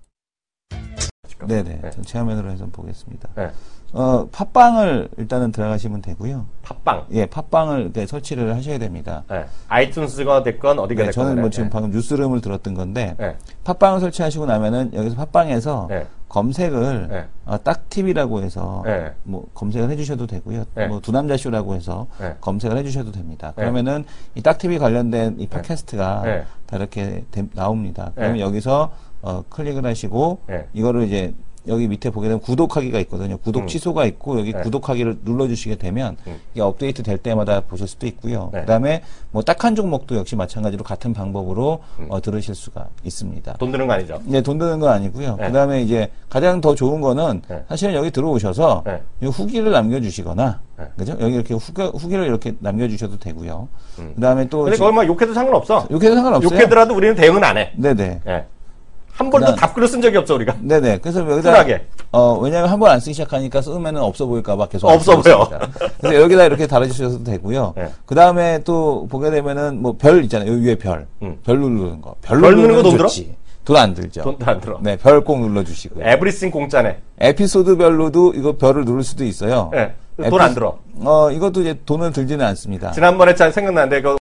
네네. 네. 전 체화면으로 해서 보겠습니다. 네. 어, 팟빵을 일단은 들어가시면 되고요. 팟빵? 예, 팟빵을 네, 설치를 하셔야 됩니다. 네. 아이튠스가 됐건 어디가 네, 됐건. 저는 뭐 지금 네. 방금 뉴스룸을 들었던 건데, 네. 팟빵을 설치하시고 나면은 여기서 팟빵에서 네. 검색을 네. 어, 딱티비라고 해서 네. 뭐 검색을 해주셔도 되고요. 네. 뭐 두남자쇼라고 해서 네. 검색을 해주셔도 됩니다. 네. 그러면은 이 딱티비 관련된 이 팟캐스트가 네. 다 이렇게 데, 나옵니다. 그러면 네. 여기서 어, 클릭을 하시고 네. 이거를 이제 여기 밑에 보게 되면 구독하기가 있거든요. 구독 음. 취소가 있고 여기 네. 구독하기를 눌러주시게 되면 음. 이게 업데이트 될 때마다 보실 수도 있고요. 네. 그다음에 뭐 딱 한 종목도 역시 마찬가지로 같은 방법으로 음. 어, 들으실 수가 있습니다. 돈 드는 거 아니죠? 네, 돈 드는 건 아니고요. 네. 그다음에 이제 가장 더 좋은 거는 네. 사실은 여기 들어오셔서 네. 후기를 남겨주시거나 네. 그죠? 여기 이렇게 후기, 후기를 이렇게 남겨주셔도 되고요. 음. 그다음에 또 근데 거기 막 욕해도 상관없어. 욕해도 상관없어요. 욕해더라도 우리는 대응은 안 해. 네네. 네. 한 번도 그다음, 답글을 쓴 적이 없어 우리가. 네네. 그래서 여기다 쿨하게. 어 왜냐하면 한 번 안 쓰기 시작하니까 쓰면은 없어 보일까봐 계속 없어 보여. 그래서 여기다 이렇게 달아주셔도 되고요. 네. 그 다음에 또 보게 되면은 뭐 별 있잖아요. 여기 위에 별, 음. 별 누르는 거. 별, 별 누르는 거 돈 들어? 돈 안 들죠. 돈도 안 들어. 네, 별 꼭 눌러주시고요. 에브리싱 공짜네. 에피소드별로도 이거 별을 누를 수도 있어요. 네. 돈 안 들어. 어 이것도 이제 돈은 들지는 않습니다. 지난번에 잘 생각나는데 그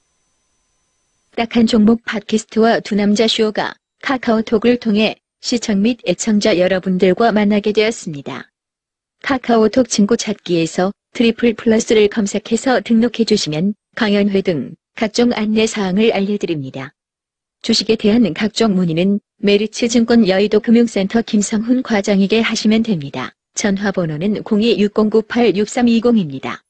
딱 한 종목 팟캐스트와 두남자 쇼가 카카오톡을 통해 시청 및 애청자 여러분들과 만나게 되었습니다. 카카오톡 친구 찾기에서 트리플 플러스를 검색해서 등록해 주시면 강연회 등 각종 안내 사항을 알려드립니다. 주식에 대한 각종 문의는 메리츠증권 여의도 금융센터 김성훈 과장에게 하시면 됩니다. 전화번호는 공이 육공구팔 육삼이공입니다.